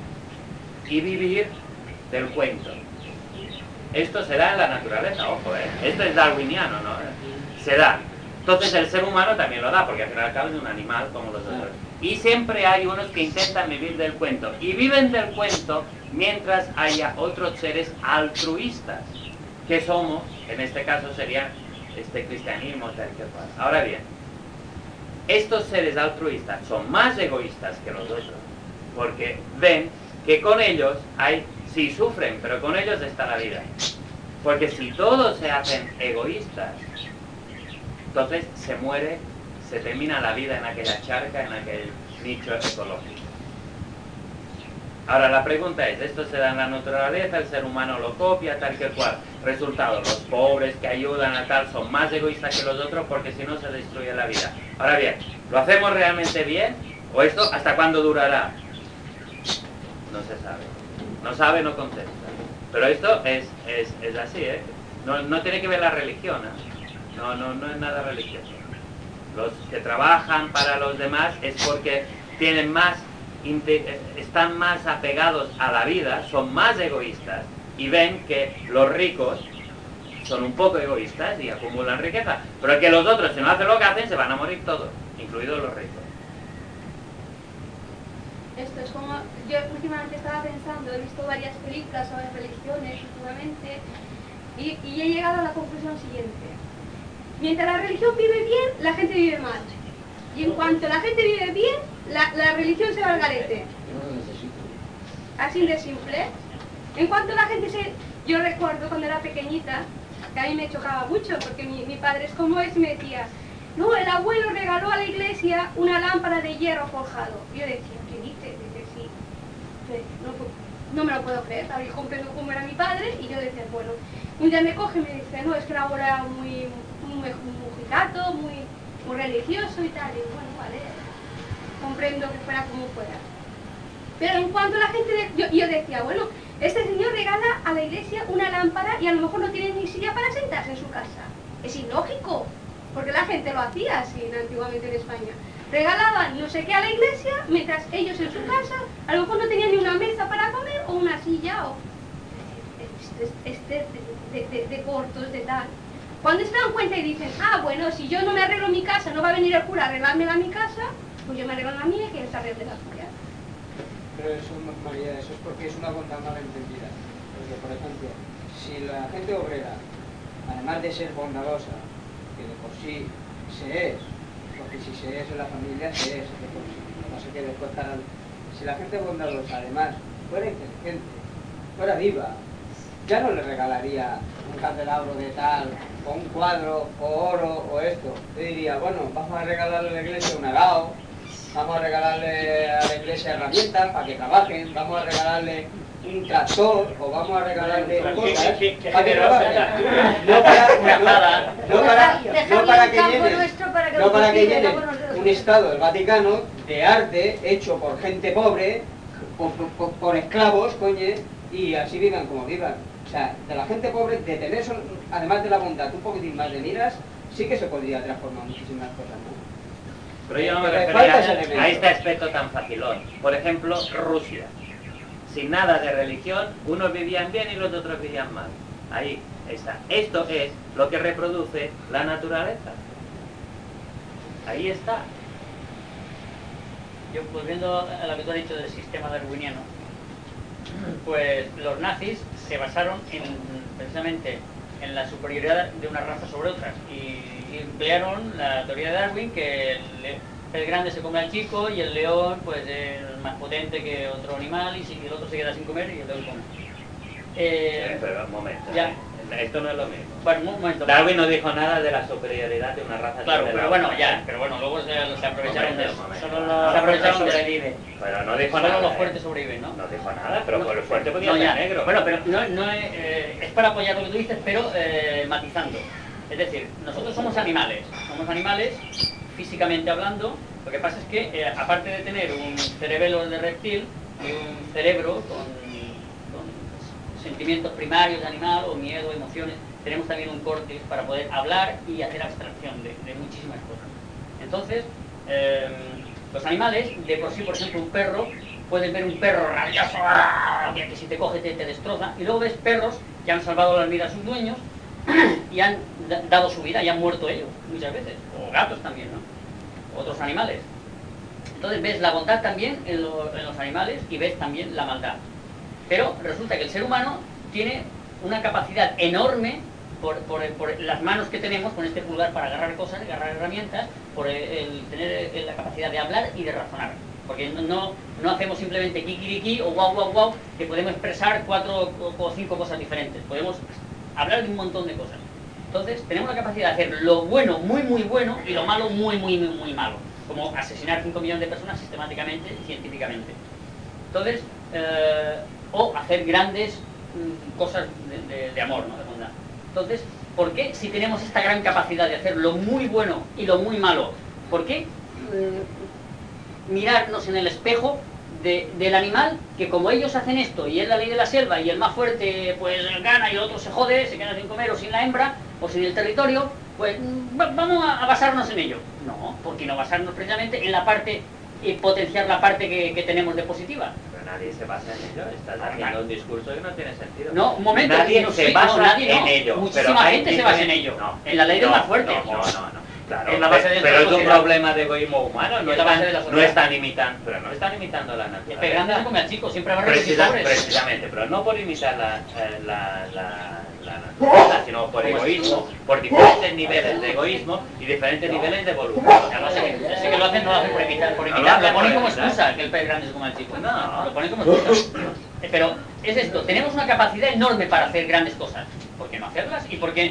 y vivir del cuento. Esto se da en la naturaleza, ojo, esto es darwiniano, ¿no? Se da. Entonces el ser humano también lo da, porque al fin y al cabo es un animal como los otros. Y siempre hay unos que intentan vivir del cuento. Y viven del cuento mientras haya otros seres altruistas, que somos, en este caso sería este cristianismo, tal que cual. Ahora bien, estos seres altruistas son más egoístas que los otros, porque ven que con ellos hay, sí sufren, pero con ellos está la vida. Porque si todos se hacen egoístas, entonces se muere, se termina la vida en aquella charca, en aquel nicho ecológico. Ahora la pregunta es, ¿esto se da en la naturaleza? ¿El ser humano lo copia? Tal que cual. Resultado, los pobres que ayudan a tal son más egoístas que los otros porque si no se destruye la vida. Ahora bien, ¿lo hacemos realmente bien? ¿O esto hasta cuándo durará? No se sabe. No sabe, no contesta. Pero esto es así, ¿eh? No tiene que ver la religión, ¿eh? No es nada religioso. Los que trabajan para los demás es porque tienen más, están más apegados a la vida, son más egoístas y ven que los ricos son un poco egoístas y acumulan riqueza, pero que los otros, si no hacen lo que hacen, se van a morir todos, incluidos los ricos. Esto es como, yo últimamente estaba pensando, he visto varias películas sobre religiones últimamente y he llegado a la conclusión siguiente. Mientras la religión vive bien, la gente vive mal. Y en cuanto la gente vive bien, la religión se va al garete. Así de simple. En cuanto la gente se... Yo recuerdo cuando era pequeñita, que a mí me chocaba mucho, porque mi padre es como es y me decía, no, el abuelo regaló a la iglesia una lámpara de hierro forjado. Y yo decía, ¿qué dices? Dice, sí. No me lo puedo creer, estaba comprendo cómo era mi padre, y yo decía, bueno, un día me coge y me dice, no, es que el abuelo era muy mojigato, muy religioso y tal, y bueno, vale, comprendo que fuera como fuera. Pero en cuanto la gente, yo decía, bueno, este señor regala a la iglesia una lámpara y a lo mejor no tiene ni silla para sentarse en su casa. Es ilógico, porque la gente lo hacía así antiguamente en España. Regalaban no sé qué a la iglesia, mientras ellos en su casa a lo mejor no tenían ni una mesa para comer o una silla o... de cortos, de tal. Cuando se dan cuenta y dicen, ah, bueno, si yo no me arreglo mi casa, no va a venir el cura a arreglármela mi casa, pues yo me arreglo la mía y que él se arregle la suya. Pero eso, María, eso es porque es una bondad mal entendida. Porque, por ejemplo, si la gente obrera, además de ser bondadosa, que de por sí se es, porque si se es en la familia, se es de por sí. No sé qué después si la gente bondadosa, además, fuera inteligente, fuera viva, ya no le regalaría un candelabro de tal, o un cuadro, o oro, o esto. Yo diría, bueno, vamos a regalarle a la iglesia un arao, vamos a regalarle a la iglesia herramientas para que trabajen, vamos a regalarle un tractor, o vamos a regalarle cosas para que trabajen. No para que llenen un estado, el Vaticano, de arte hecho por gente pobre, por esclavos, coño, y así vivan como vivan. O sea, de la gente pobre, de tener eso, además de la bondad, un poquitín más de miras, sí que se podría transformar muchísimas cosas, ¿no? Pero yo no me refería a este aspecto tan facilón. Por ejemplo, Rusia. Sin nada de religión, unos vivían bien y los otros vivían mal. Ahí está. Esto es lo que reproduce la naturaleza. Ahí está. Yo, volviendo a lo que tú has dicho del sistema darwiniano, pues los nazis se basaron precisamente en la superioridad de una raza sobre otras y emplearon la teoría de Darwin, que el pez grande se come al chico y el león pues es más potente que otro animal, y si el otro se queda sin comer y el león come. Pero un momento, ya. Esto no es lo mismo. Bueno, un momento. Darwin no dijo nada de la superioridad de una raza. Claro, sobre pero la bueno, otra. ya, pero bueno, luego se aprovecharon de eso. Solo Se aprovecharon los de sobrevive. Pero no dijo Solo nada. los fuertes sobreviven, ¿no? No dijo nada, pero por el fuerte podía No, ser ya. negro. Bueno, pero no es para apoyar lo que tú dices, pero matizando. Es decir, nosotros somos animales físicamente hablando. Lo que pasa es que, aparte de tener un cerebelo de reptil y un cerebro con sentimientos primarios de animal, o miedo, emociones, tenemos también un córtex para poder hablar y hacer abstracción de muchísimas cosas. Entonces, los animales, de por sí, por ejemplo, un perro, puedes ver un perro rabioso, que si te coge te destroza, y luego ves perros que han salvado la vida a sus dueños y han dado su vida y han muerto ellos muchas veces, o gatos también, ¿no? Otros animales. Entonces ves la bondad también en los animales y ves también la maldad. Pero resulta que el ser humano tiene una capacidad enorme por las manos que tenemos con este pulgar para agarrar cosas, agarrar herramientas, por el tener la capacidad de hablar y de razonar. Porque no hacemos simplemente kikiriki o guau guau guau, que podemos expresar 4 o 5 cosas diferentes. Podemos hablar de un montón de cosas. Entonces tenemos la capacidad de hacer lo bueno muy muy bueno y lo malo muy muy muy muy malo. Como asesinar 5 millones de personas sistemáticamente y científicamente. Entonces, o hacer grandes cosas de amor, ¿no? De bondad. Entonces, ¿por qué si tenemos esta gran capacidad de hacer lo muy bueno y lo muy malo, por qué mirarnos en el espejo del animal, que como ellos hacen esto y es la ley de la selva y el más fuerte pues gana y el otro se jode, se queda sin comer o sin la hembra o sin el territorio, pues vamos a basarnos en ello? No, porque no basarnos precisamente en la parte y potenciar la parte que tenemos de positiva. Nadie se basa en ello, estás haciendo un discurso que no tiene sentido. No, un momento. Nadie se basa en ello. Muchísima gente se basa en ello. No, en la ley del más fuerte. No. Claro, en la base de pero es un sociedad. problema de egoísmo humano, no están imitando, pero no están imitando la naturaleza. El pez grande se come al chico, siempre va a Precisamente, pero no por imitar la naturaleza, sino por egoísmo, por diferentes niveles de egoísmo y diferentes niveles de evolución. Ya sé que lo hacen, no lo hacen por imitar, lo ponen como excusa que el pez grande se come al chico. No, lo ponen como excusa. Pero es esto, tenemos una capacidad enorme para hacer grandes cosas. ¿Por qué no hacerlas?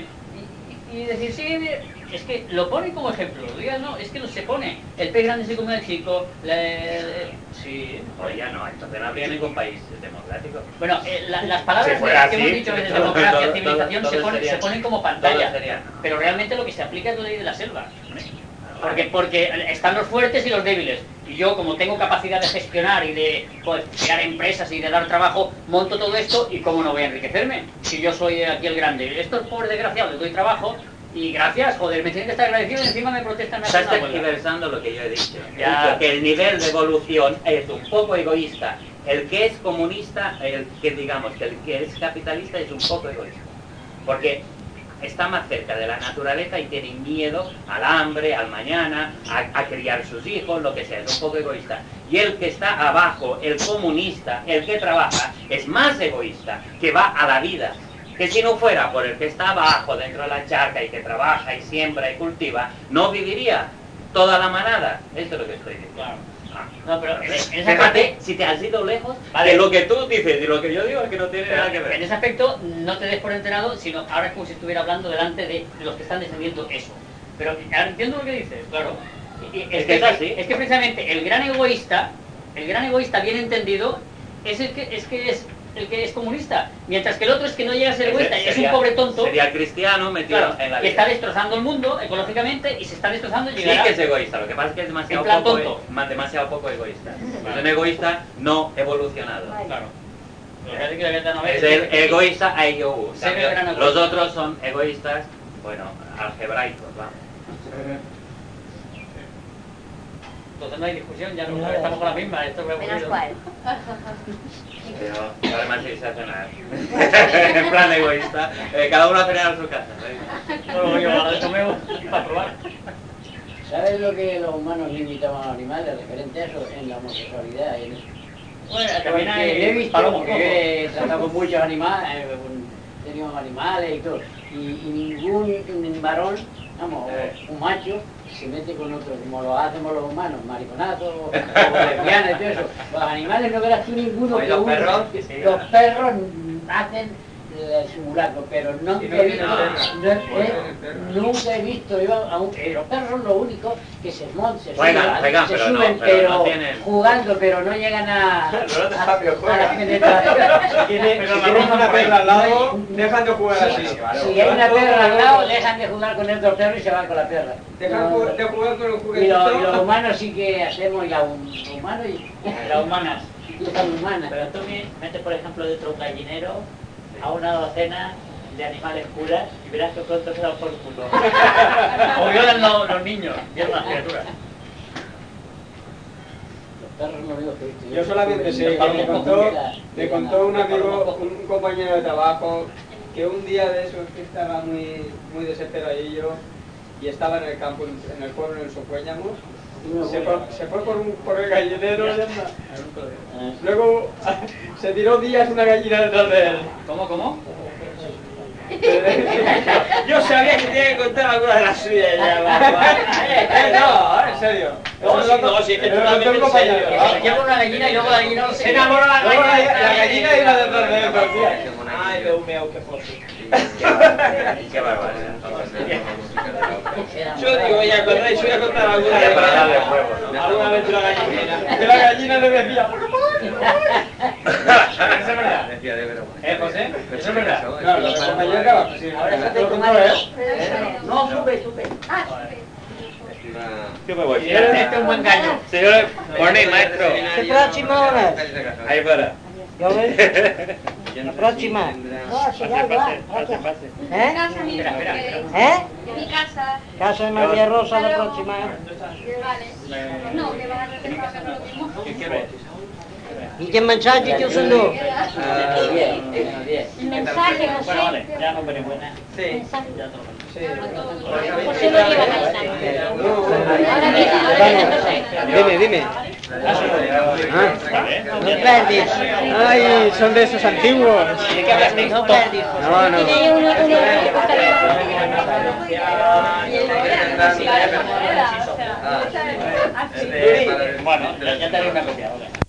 Y decir, sí, es que lo ponen como ejemplo, digan, no, es que se pone, el pez grande se come al chico, sí. Oye, ya no, entonces no habría ningún país democrático. Bueno, las palabras que hemos dicho de democracia, civilización, se ponen como pantalla, pero realmente lo que se aplica es la ley de la selva. Porque están los fuertes y los débiles, y yo como tengo capacidad de gestionar y de crear empresas y de dar trabajo, monto todo esto, y cómo no voy a enriquecerme si yo soy aquí el grande. Estos pobres desgraciados les doy trabajo y gracias, joder, me tienen que estar agradecidos y encima me protestan. Estás tergiversando lo que yo he dicho. Ya. Que el nivel de evolución es un poco egoísta. El que es comunista, el que es capitalista es un poco egoísta. Porque está más cerca de la naturaleza y tiene miedo al hambre, al mañana, a criar sus hijos, lo que sea, es un poco egoísta. Y el que está abajo, el comunista, el que trabaja, es más egoísta, que va a la vida. Que si no fuera por el que está abajo, dentro de la charca, y que trabaja y siembra y cultiva, no viviría toda la manada. Esto es lo que estoy diciendo. Claro. No, pero en ese Fíjate, parte, si te has ido lejos, vale, de lo que tú dices y lo que yo digo es que no tiene nada que ver. En ese aspecto no te des por enterado, sino ahora es como si estuviera hablando delante de los que están defendiendo eso. Pero ahora entiendo lo que dices, claro. Es que es así. Es que precisamente el gran egoísta bien entendido, es el que es comunista, mientras que el otro es que no llega a ser egoísta, es un pobre tonto. Sería cristiano metido en la vida. Que está destrozando el mundo ecológicamente y se está destrozando y llegará... Sí que es egoísta, lo que pasa es que es demasiado poco egoísta. Es un egoísta no evolucionado. Claro. Es el egoísta AIOU. Los otros son egoístas, bueno, algebraicos, vamos. Entonces no hay discusión, ya no, estamos con la misma. Esto es menos cuál. Pero además sensacional. En plan egoísta. Cada uno a cenar en su casa. Bueno, yo ahora comemos para probar. ¿Sabes lo que los humanos limitaban a los animales referente a eso? En la homosexualidad y en eso. Bueno, también Porque hay yo he visto, palomos porque yo he tratado con muchos animales, he tenido animales y todo, y ningún varón, vamos, un macho, se mete con otro, como lo hacemos los humanos, mariconazos, o lesbianas y todo eso. Los animales no verás tú ninguno Oye, que los uno- perros, los perros hacen el simulacro, pero nunca he visto, nunca he visto, los perros son los únicos que se montan, se Juegan, se pero no- suben, pero no tienen- jugando, pero no llegan a Fabio la juega. penetración. Si tienes una perra al lado, dejan de jugar así. Si hay una perra al lado, dejan de jugar con el otro perro y se van con la perra. Dejan No, de jugar con el y juguetito. los humanos sí que hacemos, y los humanos y las humanas. las humanas. Pero tú metes, por ejemplo, dentro de un gallinero a una docena de animales curas y verás que pronto se dan por culo. O violan los niños, violan las criaturas. Los perros no digo que he visto. Yo solamente sé que me contó un amigo, un compañero de trabajo, que un día de esos que estaba muy, muy desesperadillo y estaba en el campo, en el pueblo, en el Socuéñamos, se fue por el gallinero y anda. Luego se tiró días una gallina detrás de él. ¿Cómo? Yo sabía que tenía que contar alguna de las suyas ya. No, en serio. No, sí, es que tú también en serio. Lleva una gallina y luego la gallina no Se enamoró la gallina y una detrás de él. Ay, Dios mío, qué fósil. Qué barbaridad. Yo digo, oye, acordáis, voy a contar alguna Para darle vez. juego, ¿no? Alguna vez de la gallina. Que la gallina le decía. Eso es verdad. Decía de veras. José? Eso es verdad. Claro, los compañeros acaban, sí. Ahora se te Lo toma contó él. No, sube. Ah, Yo me voy. Este es un buen gallo. Señor, morning, maestro. ¿Qué próxima hora? Ahí para. ¿Ya ves? La próxima. No, sí, ya, gracias. ¿Eh? casa, mi Espera. ¿Eh? mi casa. Casa de María Rosa la próxima. Vale. No, que van a hacer lo mismo. ¿Y qué mensaje que usando? El mensaje, no sé. Bueno, vale, ya no veré buena. Sí. Mensaje. Ya te lo cuento. José no lleva gallina. Ahora viene José. Dime. No perdis. Ay, son de esos antiguos. No perdis. No. Tiene uno Bueno, ya te haré una copia ahora.